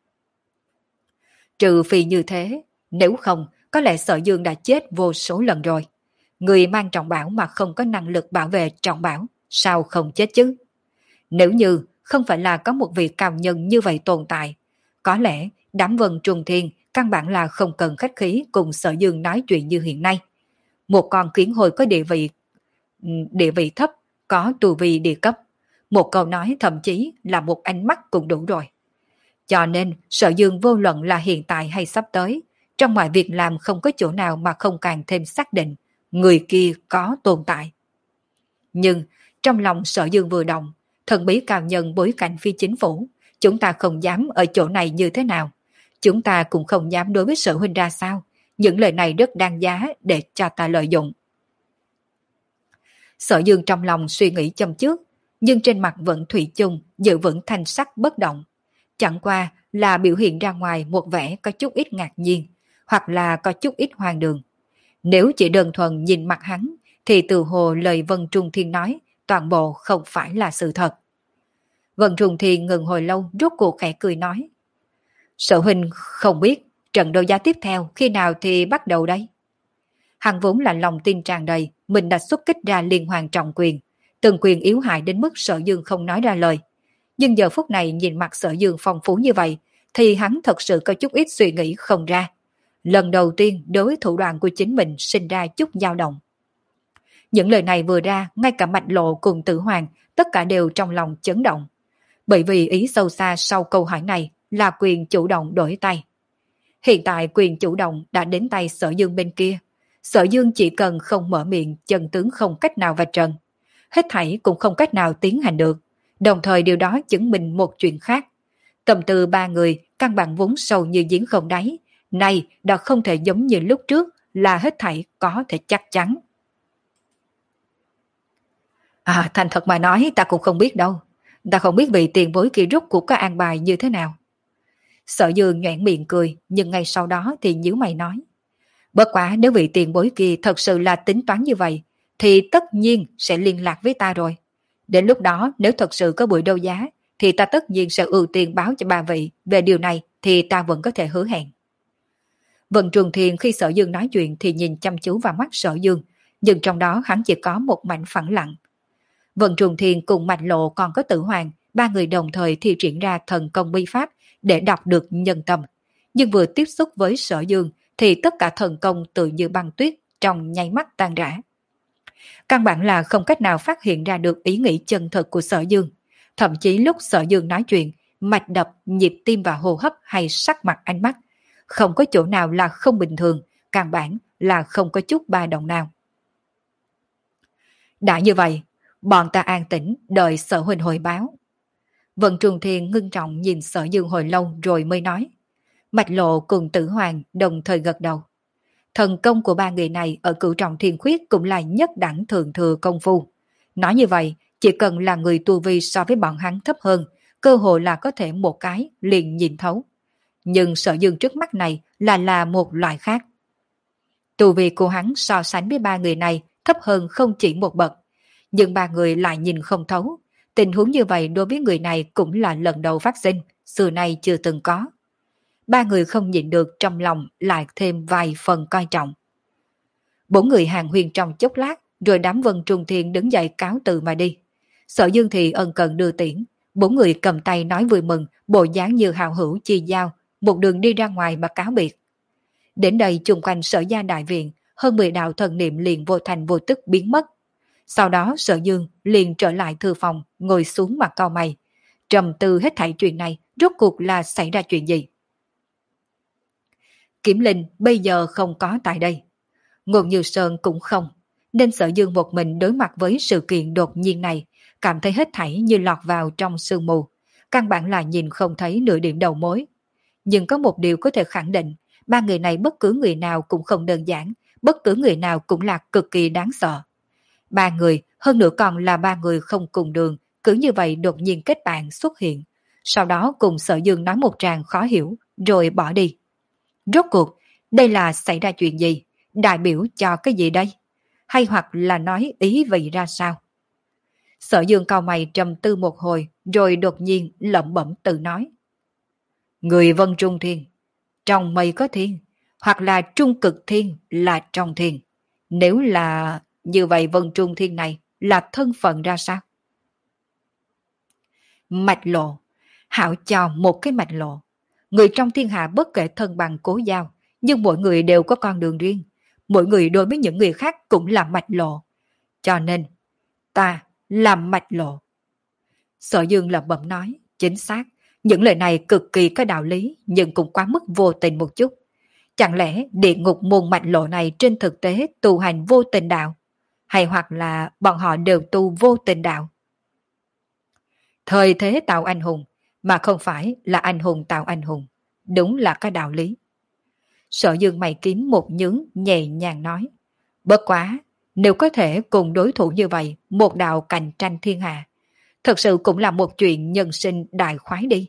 Trừ phi như thế, nếu không, có lẽ Sở Dương đã chết vô số lần rồi. Người mang trọng bảo mà không có năng lực bảo vệ trọng bảo, sao không chết chứ? Nếu như không phải là có một vị cao nhân như vậy tồn tại, có lẽ đám Vân Trung Thiên căn bản là không cần khách khí cùng Sở Dương nói chuyện như hiện nay. Một con kiến hồi có địa vị địa vị thấp, có tu vi địa cấp. Một câu nói thậm chí là một ánh mắt cũng đủ rồi. Cho nên Sở Dương vô luận là hiện tại hay sắp tới, trong mọi việc làm không có chỗ nào mà không càng thêm xác định người kia có tồn tại. Nhưng trong lòng Sở Dương vừa động, thần bí cao nhân bối cảnh phi chính phủ, chúng ta không dám ở chỗ này như thế nào. Chúng ta cũng không dám đối với Sở Huynh ra sao. Những lời này rất đáng giá để cho ta lợi dụng. Sở Dương trong lòng suy nghĩ châm trước, nhưng trên mặt vẫn thủy chung giữ vững thanh sắc bất động. Chẳng qua là biểu hiện ra ngoài một vẻ có chút ít ngạc nhiên, hoặc là có chút ít hoang đường. Nếu chỉ đơn thuần nhìn mặt hắn, thì từ hồ lời Vân Trung Thiên nói toàn bộ không phải là sự thật. Vân Trung Thiên ngừng hồi lâu rốt cuộc khẽ cười nói. Sở huynh không biết trận đấu giá tiếp theo khi nào thì bắt đầu đây? Hắn vốn là lòng tin tràn đầy, mình đã xuất kích ra liên hoàn trọng quyền, từng quyền yếu hại đến mức Sở Dương không nói ra lời. Nhưng giờ phút này nhìn mặt Sở Dương phong phú như vậy, thì hắn thật sự có chút ít suy nghĩ không ra. Lần đầu tiên đối với thủ đoạn của chính mình sinh ra chút dao động. Những lời này vừa ra, ngay cả Mạch Lộ cùng Tử Hoàng, tất cả đều trong lòng chấn động. Bởi vì ý sâu xa sau câu hỏi này là quyền chủ động đổi tay. Hiện tại quyền chủ động đã đến tay Sở Dương bên kia. Sở Dương chỉ cần không mở miệng, chân tướng không cách nào vạch trần. Hết thảy cũng không cách nào tiến hành được. Đồng thời điều đó chứng minh một chuyện khác. Tâm tư ba người căn bản vốn sâu như giếng không đáy. Nay đã không thể giống như lúc trước là hết thảy có thể chắc chắn. À, thành thật mà nói ta cũng không biết đâu. Ta không biết vị tiền bối kia rốt cuộc có an bài như thế nào. Sở Dương nhoẻn miệng cười, nhưng ngay sau đó thì nhíu mày nói. Bất quả nếu vị tiền bối kia thật sự là tính toán như vậy, thì tất nhiên sẽ liên lạc với ta rồi. Đến lúc đó nếu thật sự có buổi đấu giá, thì ta tất nhiên sẽ ưu tiên báo cho ba vị. Về điều này thì ta vẫn có thể hứa hẹn. Vân Trường Thiên khi Sở Dương nói chuyện thì nhìn chăm chú vào mắt Sở Dương, nhưng trong đó hắn chỉ có một mảnh phẳng lặng. Vân Trường Thiên cùng Mạch Lộ còn có Tử Hoàng, ba người đồng thời thi triển ra thần công bí pháp để đọc được nhân tâm. Nhưng vừa tiếp xúc với Sở Dương thì tất cả thần công tự như băng tuyết trong nháy mắt tan rã. Căn bản là không cách nào phát hiện ra được ý nghĩ chân thực của Sở Dương. Thậm chí lúc Sở Dương nói chuyện, mạch đập, nhịp tim và hô hấp hay sắc mặt ánh mắt, không có chỗ nào là không bình thường, căn bản là không có chút ba động nào. Đã như vậy, bọn ta an tĩnh đợi Sở huynh hồi báo. Vân Trường Thiên ngưng trọng nhìn Sở Dương hồi lâu rồi mới nói. Mạch Lộ cùng Tử Hoàng đồng thời gật đầu. Thần công của ba người này ở Cửu Trọng Thiên Khuyết cũng là nhất đẳng thượng thừa công phu. Nói như vậy, chỉ cần là người tu vi so với bọn hắn thấp hơn, cơ hội là có thể một cái liền nhìn thấu. Nhưng Sở Dương trước mắt này là là một loại khác. Tu vi của hắn so sánh với ba người này thấp hơn không chỉ một bậc, nhưng ba người lại nhìn không thấu. Tình huống như vậy đối với người này cũng là lần đầu phát sinh, xưa nay chưa từng có. Ba người không nhịn được trong lòng lại thêm vài phần coi trọng. Bốn người hàng huyên trong chốc lát, rồi đám Vân Trung Thiên đứng dậy cáo từ mà đi. Sở Dương thì ân cần đưa tiễn, bốn người cầm tay nói vui mừng, bộ dáng như hào hữu chi giao, một đường đi ra ngoài mà cáo biệt. Đến đây chung quanh Sở gia đại viện, hơn mười đạo thần niệm liền vô thành vô tức biến mất. Sau đó Sở Dương liền trở lại thư phòng, ngồi xuống mặt cau mày, trầm tư hết thảy chuyện này, rốt cuộc là xảy ra chuyện gì? Kiểm Linh bây giờ không có tại đây, Ngô Như Sơn cũng không, nên Sở Dương một mình đối mặt với sự kiện đột nhiên này, cảm thấy hết thảy như lọt vào trong sương mù, căn bản là nhìn không thấy nửa điểm đầu mối. Nhưng có một điều có thể khẳng định, ba người này bất cứ người nào cũng không đơn giản, bất cứ người nào cũng là cực kỳ đáng sợ. Ba người, hơn nữa còn là ba người không cùng đường, cứ như vậy đột nhiên kết bạn xuất hiện, sau đó cùng Sở Dương nói một tràng khó hiểu, rồi bỏ đi. Rốt cuộc, đây là xảy ra chuyện gì? Đại biểu cho cái gì đây? Hay hoặc là nói ý vị ra sao? Sở Dương cau mày trầm tư một hồi, rồi đột nhiên lẩm bẩm tự nói. Người Vân Trung Thiên, trong mây có thiên, hoặc là trung cực thiên là trong thiên. Nếu là như vậy Vân Trung Thiên này là thân phận ra sao? Mạch lộ, hảo cho một cái mạch lộ. Người trong thiên hạ bất kể thân bằng cố giao, nhưng mỗi người đều có con đường riêng. Mỗi người đối với những người khác cũng là mạch lộ. Cho nên, ta là mạch lộ. Sở Dương lẩm bẩm nói, chính xác. Những lời này cực kỳ có đạo lý, nhưng cũng quá mức vô tình một chút. Chẳng lẽ địa ngục môn mạch lộ này trên thực tế tu hành vô tình đạo? Hay hoặc là bọn họ đều tu vô tình đạo? Thời thế tạo anh hùng, mà không phải là anh hùng tạo anh hùng. Đúng là cái đạo lý. Sở Dương mày kiếm một nhướng nhẹ nhàng nói. Bất quá, nếu có thể cùng đối thủ như vậy, một đạo cạnh tranh thiên hạ, Thật sự cũng là một chuyện nhân sinh đại khoái đi.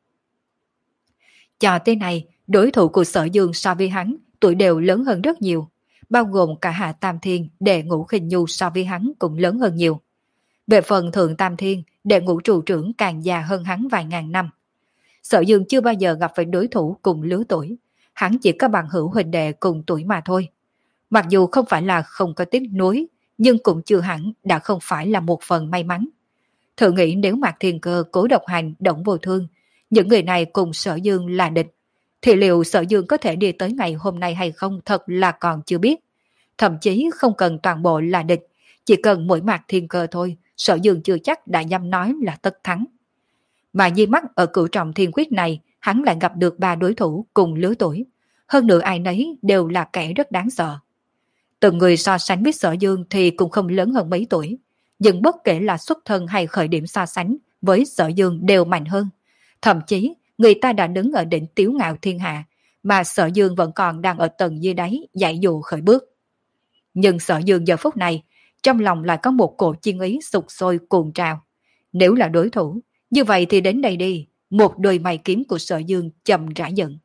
Cho tới này, đối thủ của Sở Dương so với hắn tuổi đều lớn hơn rất nhiều, bao gồm cả Hạ Tam Thiên, Đệ Ngũ Khinh Nhu so với hắn cũng lớn hơn nhiều. Về phần Thượng Tam Thiên, Đệ Ngũ Trụ Trưởng càng già hơn hắn vài ngàn năm. Sở Dương chưa bao giờ gặp phải đối thủ cùng lứa tuổi, hắn chỉ có bằng hữu huynh đệ cùng tuổi mà thôi. Mặc dù không phải là không có tiếc nuối, nhưng cũng chưa hẳn đã không phải là một phần may mắn. Thử nghĩ nếu Mạc Thiên Cơ, Cố Độc Hành, Đổng Vô Thương, những người này cùng Sở Dương là địch, thì liệu Sở Dương có thể đi tới ngày hôm nay hay không thật là còn chưa biết. Thậm chí không cần toàn bộ là địch, chỉ cần mỗi Mạc Thiên Cơ thôi, Sở Dương chưa chắc đã dám nói là tất thắng. Mà di mắt ở cửu trọng thiên quyết này, hắn lại gặp được ba đối thủ cùng lứa tuổi. Hơn nữa ai nấy đều là kẻ rất đáng sợ. Từng người so sánh với Sở Dương thì cũng không lớn hơn mấy tuổi, nhưng bất kể là xuất thân hay khởi điểm so sánh với Sở Dương đều mạnh hơn. Thậm chí người ta đã đứng ở đỉnh tiếu ngạo thiên hạ, mà Sở Dương vẫn còn đang ở tầng dưới đáy dạy dụ khởi bước. Nhưng Sở Dương giờ phút này, trong lòng lại có một cổ chiên ý sục sôi cuồng trào. Nếu là đối thủ, như vậy thì đến đây đi, một đôi mày kiếm của Sở Dương chậm rãi dựng.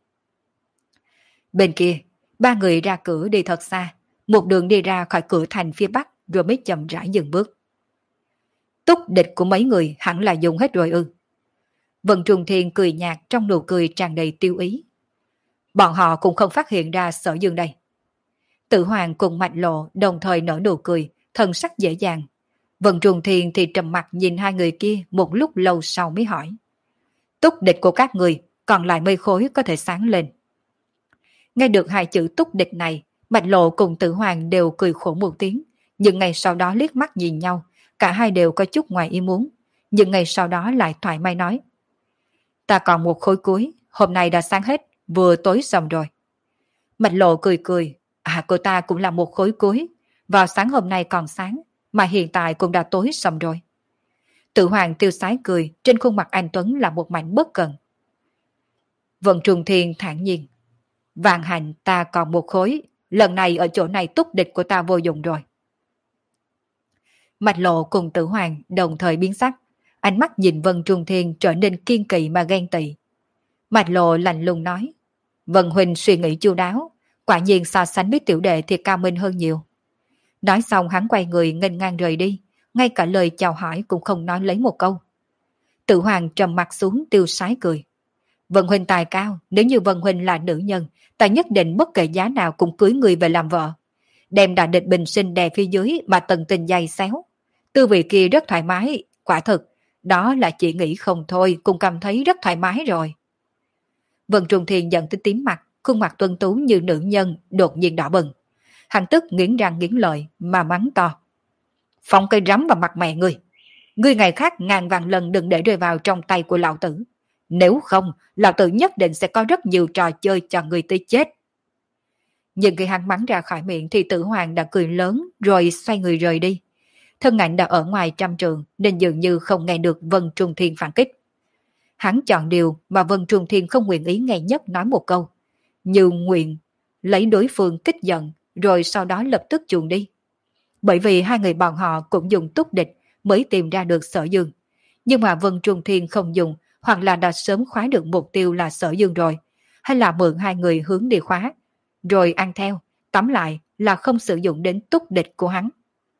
Bên kia, ba người ra cửa đi thật xa, một đường đi ra khỏi cửa thành phía bắc rồi mới chậm rãi dừng bước. Túc địch của mấy người hẳn là dùng hết rồi ư. Vân Trung Thiên cười nhạt trong nụ cười tràn đầy tiêu ý. Bọn họ cũng không phát hiện ra Sở Dương đây. Tử Hoàng cùng Mạch Lộ đồng thời nở nụ cười, thần sắc dễ dàng. Vân Trung Thiên thì trầm mặt nhìn hai người kia một lúc lâu sau mới hỏi. Túc địch của các người, còn lại mây khối có thể sáng lên. Nghe được hai chữ túc địch này, Mạch Lộ cùng Tử Hoàng đều cười khổ một tiếng, nhưng ngày sau đó liếc mắt nhìn nhau, cả hai đều có chút ngoài ý muốn, nhưng ngày sau đó lại thoải mái nói. Ta còn một khối cuối, hôm nay đã sáng hết, vừa tối xong rồi. Mạch Lộ cười cười, à cô ta cũng là một khối cuối, vào sáng hôm nay còn sáng, mà hiện tại cũng đã tối xong rồi. Tử Hoàng tiêu sái cười, trên khuôn mặt anh Tuấn là một mảnh bất cần. Vận Trùng Thiên thản nhiên. Vạn Hành ta còn một khối, lần này ở chỗ này túc địch của ta vô dụng rồi. Mạch Lộ cùng Tử Hoàng đồng thời biến sắc, ánh mắt nhìn Vân Trung Thiên trở nên kiên kỵ mà ghen tị. Mạch Lộ lạnh lùng nói, Vân Huynh suy nghĩ chu đáo, quả nhiên so sánh với tiểu đệ thì cao minh hơn nhiều. Nói xong hắn quay người nghênh ngang rời đi, ngay cả lời chào hỏi cũng không nói lấy một câu. Tử Hoàng trầm mặt xuống tiêu sái cười. Vân Huynh tài cao, nếu như Vân Huynh là nữ nhân, ta nhất định bất kể giá nào cũng cưới người về làm vợ. Đem đại địch bình sinh đè phía dưới mà tận tình dày xéo. Tư vị kia rất thoải mái, quả thực, đó là chỉ nghĩ không thôi, cũng cảm thấy rất thoải mái rồi. Vân Trung Thiên giận tới tím mặt, khuôn mặt tuân tú như nữ nhân đột nhiên đỏ bừng. Hắn tức nghiến răng nghiến lợi mà mắng to. Phóng cây rắm vào mặt mẹ ngươi. Ngươi ngày khác ngàn vàng lần đừng để rơi vào trong tay của lão tử. Nếu không, lão tử nhất định sẽ có rất nhiều trò chơi cho ngươi tới chết. Nhưng khi hắn mắng ra khỏi miệng thì Tử Hoàng đã cười lớn rồi xoay người rời đi. Thân ảnh đã ở ngoài trăm trường nên dường như không nghe được Vân Trung Thiên phản kích. Hắn chọn điều mà Vân Trung Thiên không nguyện ý nghe nhất nói một câu. Như nguyện lấy đối phương kích giận rồi sau đó lập tức chuồn đi. Bởi vì hai người bọn họ cũng dùng túc địch mới tìm ra được Sở Dương. Nhưng mà Vân Trung Thiên không dùng, hoặc là đã sớm khóa được mục tiêu là Sở Dương rồi, hay là mượn hai người hướng đi khóa, rồi ăn theo, tóm lại là không sử dụng đến túc địch của hắn.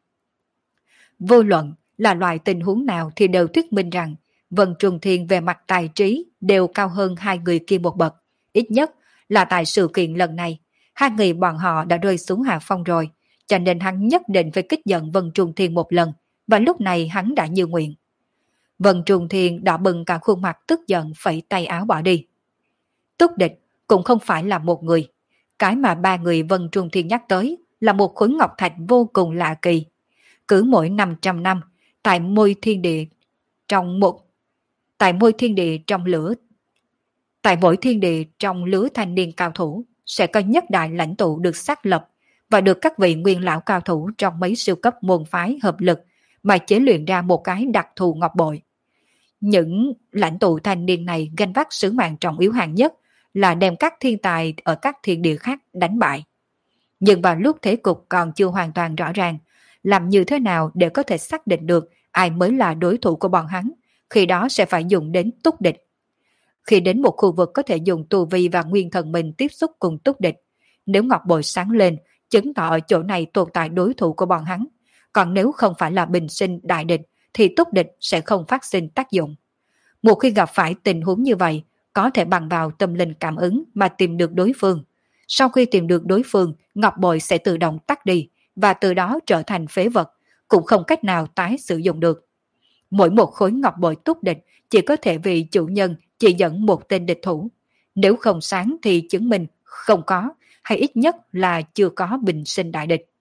Vô luận là loại tình huống nào thì đều thuyết minh rằng Vân Trung Thiên về mặt tài trí đều cao hơn hai người kia một bậc, ít nhất là tại sự kiện lần này, hai người bọn họ đã rơi xuống hạ phong rồi, cho nên hắn nhất định phải kích giận Vân Trung Thiên một lần, và lúc này hắn đã như nguyện. Vân Trung Thiên đỏ bừng cả khuôn mặt tức giận phẩy tay áo bỏ đi. Túc địch cũng không phải là một người, cái mà ba người Vân Trung Thiên nhắc tới là một khối ngọc thạch vô cùng lạ kỳ. Cứ mỗi năm trăm năm, tại môi thiên địa trong một tại môi thiên địa trong lửa tại mỗi thiên địa trong lứa thanh niên cao thủ sẽ có nhất đại lãnh tụ được xác lập và được các vị nguyên lão cao thủ trong mấy siêu cấp môn phái hợp lực mà chế luyện ra một cái đặc thù ngọc bội. Những lãnh tụ thanh niên này gánh vác sứ mạng trọng yếu hạng nhất là đem các thiên tài ở các thiên địa khác đánh bại. Nhưng vào lúc thế cục còn chưa hoàn toàn rõ ràng, làm như thế nào để có thể xác định được ai mới là đối thủ của bọn hắn, khi đó sẽ phải dùng đến túc địch. Khi đến một khu vực có thể dùng tu vi và nguyên thần mình tiếp xúc cùng túc địch, nếu ngọc bội sáng lên, chứng tỏ ở chỗ này tồn tại đối thủ của bọn hắn. Còn nếu không phải là bình sinh đại địch, thì túc địch sẽ không phát sinh tác dụng. Một khi gặp phải tình huống như vậy, có thể bằng vào tâm linh cảm ứng mà tìm được đối phương. Sau khi tìm được đối phương, ngọc bội sẽ tự động tắt đi, và từ đó trở thành phế vật, cũng không cách nào tái sử dụng được. Mỗi một khối ngọc bội túc địch chỉ có thể vì chủ nhân chỉ dẫn một tên địch thủ. Nếu không sáng thì chứng minh không có, hay ít nhất là chưa có bình sinh đại địch.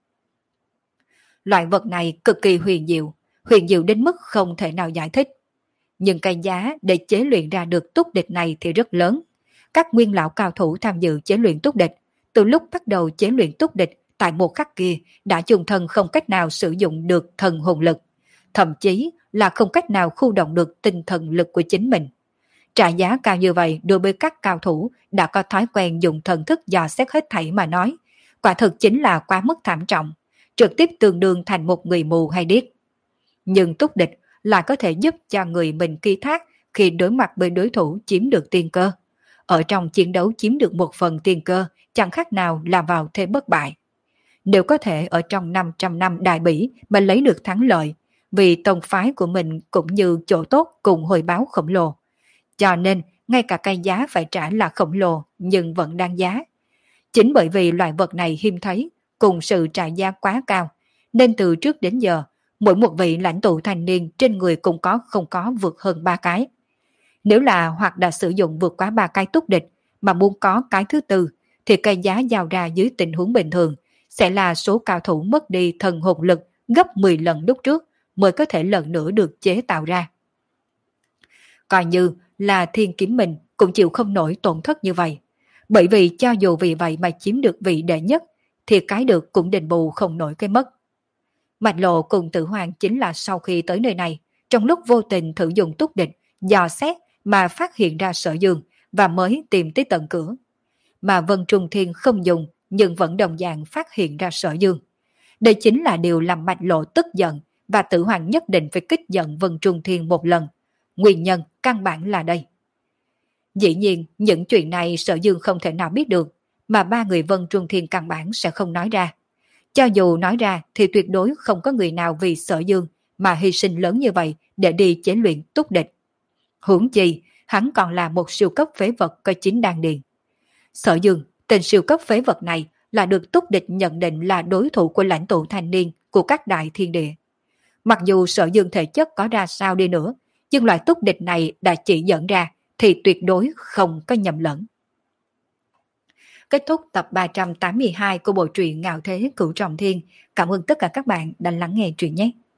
Loại vật này cực kỳ huyền diệu, huyền diệu đến mức không thể nào giải thích. Nhưng cái giá để chế luyện ra được túc địch này thì rất lớn. Các nguyên lão cao thủ tham dự chế luyện túc địch, từ lúc bắt đầu chế luyện túc địch tại một khắc kia đã chung thân không cách nào sử dụng được thần hồn lực, thậm chí là không cách nào khu động được tinh thần lực của chính mình. Trả giá cao như vậy đối với các cao thủ đã có thói quen dùng thần thức dò xét hết thảy mà nói, quả thực chính là quá mức thảm trọng, trực tiếp tương đương thành một người mù hay điếc. Nhưng túc địch là có thể giúp cho người mình ký thác khi đối mặt với đối thủ chiếm được tiên cơ. Ở trong chiến đấu chiếm được một phần tiên cơ chẳng khác nào là vào thế bất bại. Nếu có thể ở trong năm trăm năm đại bỉ mà lấy được thắng lợi, vì tông phái của mình cũng như chỗ tốt cùng hồi báo khổng lồ. Cho nên, ngay cả cái giá phải trả là khổng lồ nhưng vẫn đáng giá. Chính bởi vì loại vật này hiếm thấy, cùng sự trả giá quá cao, nên từ trước đến giờ, mỗi một vị lãnh tụ thanh niên trên người cũng có không có vượt hơn ba cái. Nếu là hoặc đã sử dụng vượt quá ba cái túc địch, mà muốn có cái thứ tư, thì cái giá giao ra dưới tình huống bình thường, sẽ là số cao thủ mất đi thần hồn lực gấp mười lần lúc trước mới có thể lần nữa được chế tạo ra. Coi như là thiên kiếm mình cũng chịu không nổi tổn thất như vậy. Bởi vì cho dù vì vậy mà chiếm được vị đệ nhất, thì cái được cũng đền bù không nổi cái mất. Mạch Lộ cùng Tử Hoàng chính là sau khi tới nơi này, trong lúc vô tình thử dùng túc địch, dò xét mà phát hiện ra Sở Dương và mới tìm tới tận cửa. Mà Vân Trung Thiên không dùng nhưng vẫn đồng dạng phát hiện ra Sở Dương. Đây chính là điều làm Mạch Lộ tức giận và Tử Hoàng nhất định phải kích giận Vân Trung Thiên một lần. Nguyên nhân căn bản là đây. Dĩ nhiên những chuyện này Sở Dương không thể nào biết được, mà ba người Vân Trung Thiên căn bản sẽ không nói ra. Cho dù nói ra thì tuyệt đối không có người nào vì Sở Dương mà hy sinh lớn như vậy để đi chế luyện túc địch. Huống chi, hắn còn là một siêu cấp phế vật có chính đan điền. Sở Dương, tên siêu cấp phế vật này là được túc địch nhận định là đối thủ của lãnh tụ thanh niên của các đại thiên địa. Mặc dù Sở Dương thể chất có ra sao đi nữa, nhưng loại túc địch này đã chỉ dẫn ra thì tuyệt đối không có nhầm lẫn. Kết thúc tập ba trăm tám mươi hai của bộ truyện Ngạo Thế Cửu Trọng Thiên. Cảm ơn tất cả các bạn đã lắng nghe truyện nhé.